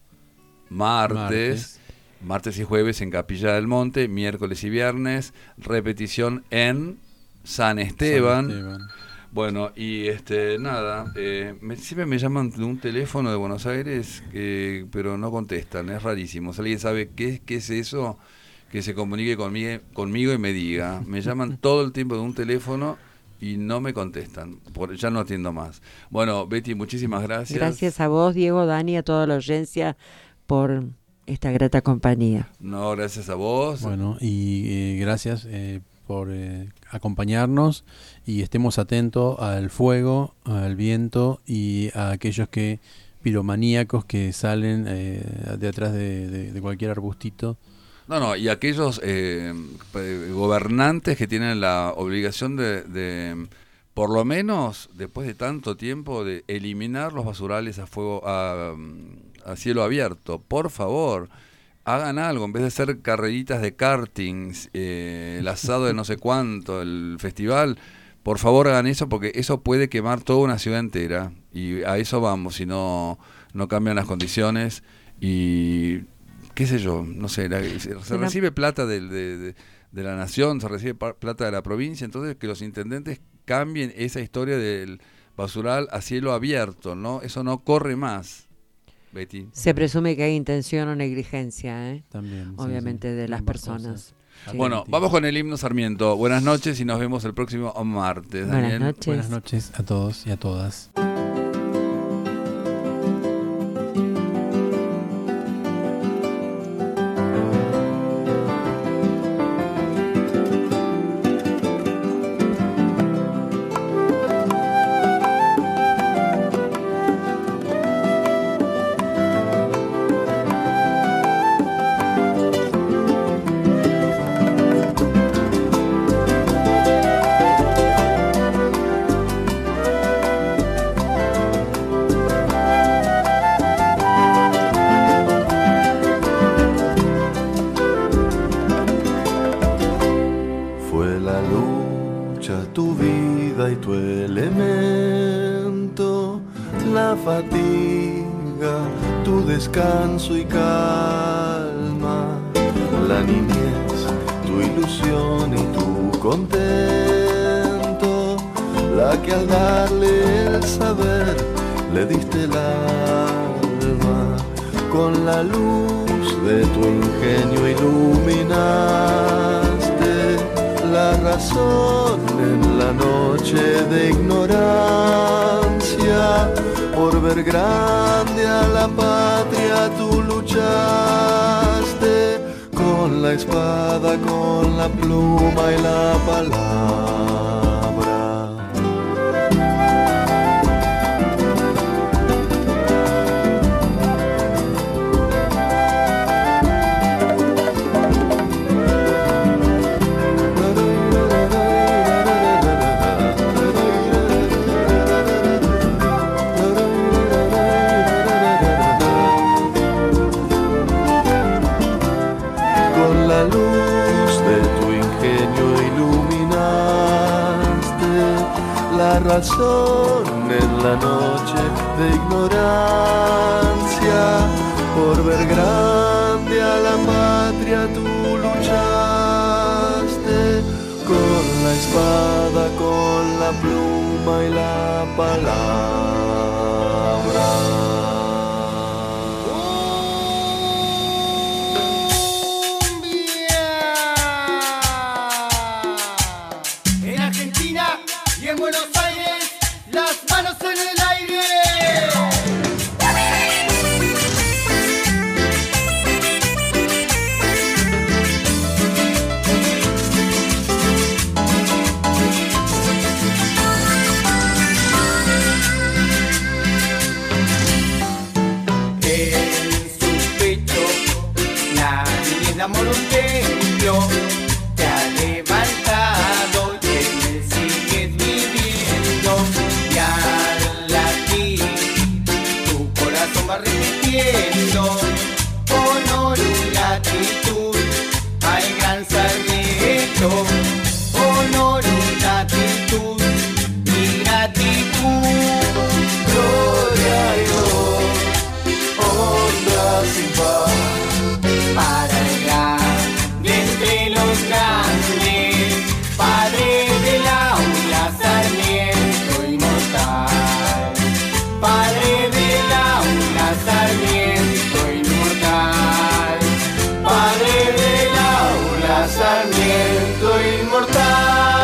martes y jueves en Capilla del Monte, miércoles y viernes, repetición en San Esteban. Bueno, y nada, siempre me llaman de un teléfono de Buenos Aires, pero no contestan, es rarísimo. Si alguien sabe qué es eso, que se comunique conmigo y me diga. Me llaman todo el tiempo de un teléfono y no me contestan, ya no atiendo más. Bueno, Betty, muchísimas gracias. Gracias a vos, Diego, Dani, a toda la audiencia por esta grata compañía. No, gracias a vos. Bueno, y gracias por acompañarnos, y estemos atentos al fuego, al viento y a aquellos piromaníacos que salen de atrás de cualquier arbustito. No, y aquellos gobernantes que tienen la obligación de, por lo menos, después de tanto tiempo, de eliminar los basurales a cielo abierto. Por favor, hagan algo, en vez de hacer carreritas de kartings, el asado de no sé cuánto, el festival. Por favor, hagan eso, porque eso puede quemar toda una ciudad entera. Y a eso vamos, si no cambian las condiciones. Y qué sé yo, no sé, se recibe plata de la nación, se recibe plata de la provincia, entonces que los intendentes cambien esa historia del basural a cielo abierto, ¿no? Eso no corre más, Betty. Se presume que hay intención o negligencia, También, obviamente, de las personas. Sí. Bueno, vamos con el himno Sarmiento. Buenas noches y nos vemos el próximo martes. Buenas noches. Buenas noches a todos y a todas. cemento, la fatiga, tu descanso y calma, la niñez, tu ilusión y tu contento, la que al darle el saber le diste el alma, con la luz de tu ingenio iluminaste la razón en la noche de ignorancia. Por ver grande a la patria tú luchaste, con la espada, con la pluma y la palabra. Razón en la noche de ignorancia, por ver grande a la patria tú luchaste, con la espada, con la pluma y la palabra. En Argentina y en Buenos Aires, las manos en el aire. En su pecho, la niñez de amor un templo te ha levantado y en él sigues viviendo. Y al latir, tu corazón va repitiendo honor y latitud al gran Sarmiento. Honor y latitud y gratitud. Gloria a Dios, honra sin par para el grande entre los grandes, Padre del aula, Sarmiento inmortal. Padre del aula, Sarmiento inmortal. Padre del aula, Sarmiento inmortal.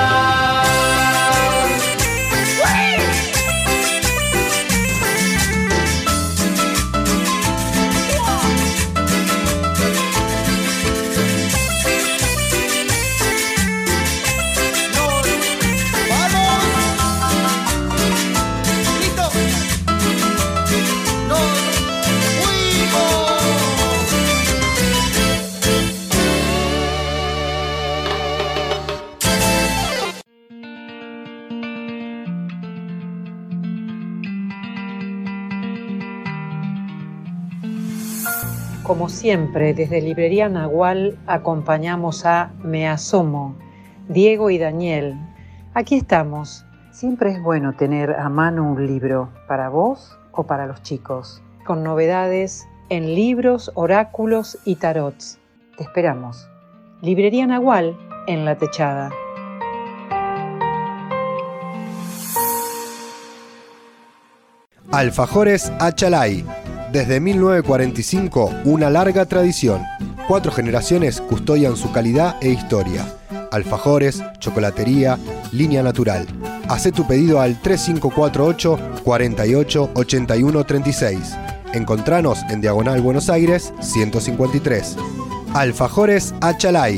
Como siempre, desde Librería Nahual acompañamos a Me Asomo, Diego y Daniel. Aquí estamos. Siempre es bueno tener a mano un libro, para vos o para los chicos, con novedades en libros, oráculos y tarots. Te esperamos. Librería Nahual en La Techada. Alfajores Achalay. Desde 1945, una larga tradición. 4 generaciones custodian su calidad e historia. Alfajores, chocolatería, línea natural. Hacé tu pedido al 3548 48 81 36. Encontranos en Diagonal Buenos Aires 153. Alfajores Achalay.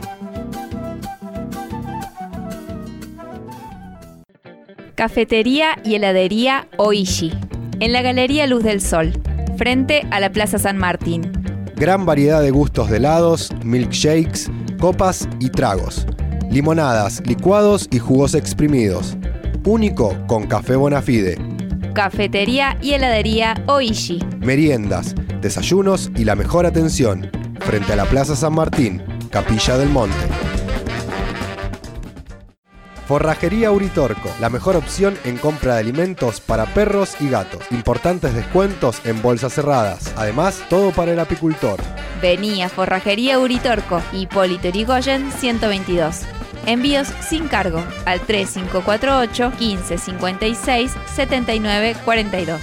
Cafetería y heladería Oishi, en la Galería Luz del Sol, frente a la Plaza San Martín. Gran variedad de gustos de helados, milkshakes, copas y tragos. Limonadas, licuados y jugos exprimidos. Único con café Bonafide. Cafetería y heladería Oishi. Meriendas, desayunos y la mejor atención. Frente a la Plaza San Martín, Capilla del Monte. Forrajería Uritorco, la mejor opción en compra de alimentos para perros y gatos. Importantes descuentos en bolsas cerradas. Además, todo para el apicultor. Vení a Forrajería Uritorco, Hipólito Yrigoyen 122. Envíos sin cargo al 3548 15 56 79 42.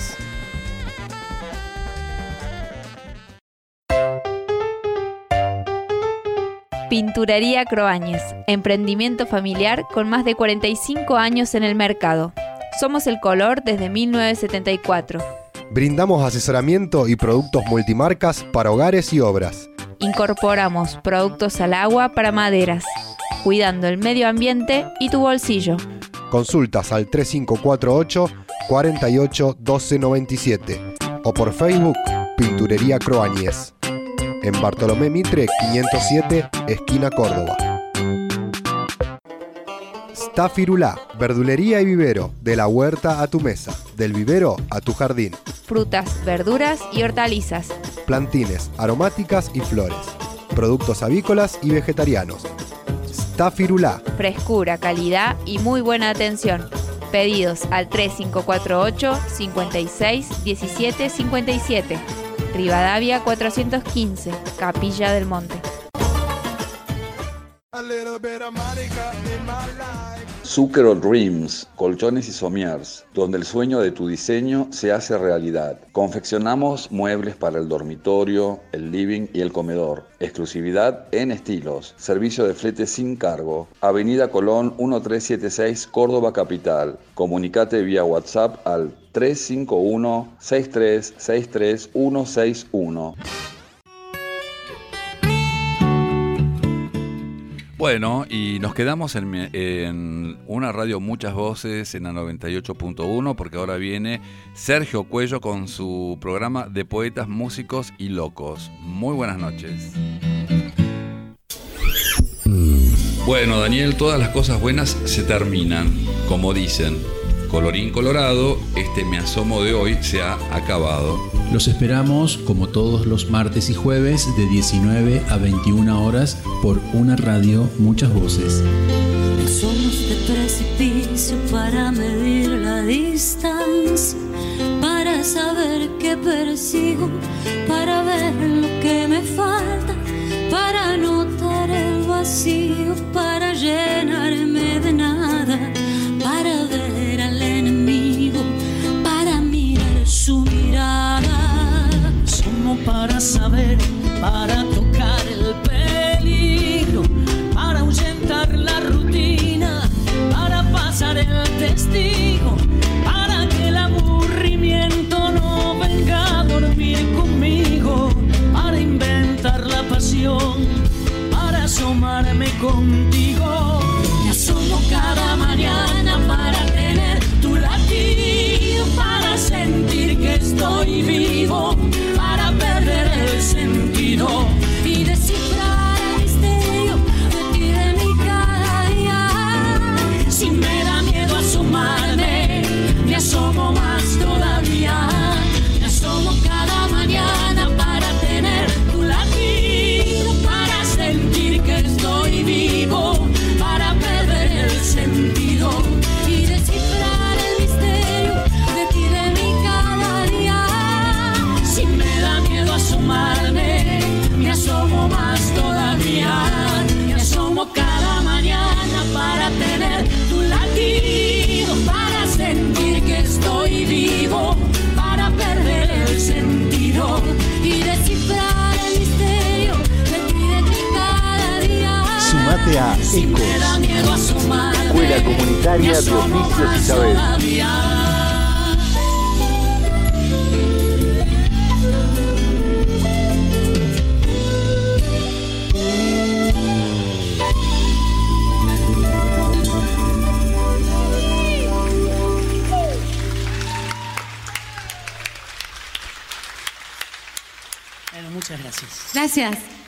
Pinturería Croáñez, emprendimiento familiar con más de 45 años en el mercado. Somos el color desde 1974. Brindamos asesoramiento y productos multimarcas para hogares y obras. Incorporamos productos al agua para maderas, cuidando el medio ambiente y tu bolsillo. Consultas al 3548 48 12 97 o por Facebook Pinturería Croáñez. En Bartolomé Mitre 507, esquina Córdoba. Stafirulá, verdulería y vivero, de la huerta a tu mesa, del vivero a tu jardín. Frutas, verduras y hortalizas. Plantines, aromáticas y flores. Productos avícolas y vegetarianos. Stafirulá. Frescura, calidad y muy buena atención. Pedidos al 3548 56 17 57. Rivadavia 415, Capilla del Monte. Zucchero Dreams, colchones y somiers, donde el sueño de tu diseño se hace realidad. Confeccionamos muebles para el dormitorio, el living y el comedor. Exclusividad en estilos. Servicio de flete sin cargo. Avenida Colón 1376, Córdoba Capital. Comunicate vía WhatsApp al 351-6363-161. Bueno, y nos quedamos en una radio Muchas Voces en la 98.1 porque ahora viene Sergio Cuello con su programa de poetas, músicos y locos. Muy buenas noches. Bueno, Daniel, todas las cosas buenas se terminan, como dicen. Colorín colorado, este Me Asomo de hoy se ha acabado. Los esperamos como todos los martes y jueves de 19 a 21 horas por una radio Muchas Voces. Somos de precipicio para medir la distancia, para saber qué persigo, para ver lo que me falta, para notar el vacío, para llenarme de nada, para ver al enemigo, para mirar su mirada. Somos para saber, para tocar el peligro, para ahuyentar la rutina, para pasar el testigo, para que el aburrimiento no venga a dormir conmigo, para inventar la pasión, para asomarme contigo. Me asomo cada mañana para tener tu latido, para sentir que estoy vivo, para perder el sentido y descifrar el misterio de ti, de mí cada día. Si me da miedo asomarme, me asomo más todavía. Me asomo cada mañana para tener tu latido, para sentir que estoy vivo, para perder el sentido y descifrar el misterio de ti, de mí cada día. Si me da miedo asomarme, me asomo más todavía. Me asomo cada mañana para tener tu latido, para sentir que estoy vivo, para perder el sentido y descifrar el misterio de ti, de mí cada día. Sumate a Si me da miedo asomarme, Escuela Comunitaria de Oficios y Saberes. Bueno, muchas gracias. Gracias.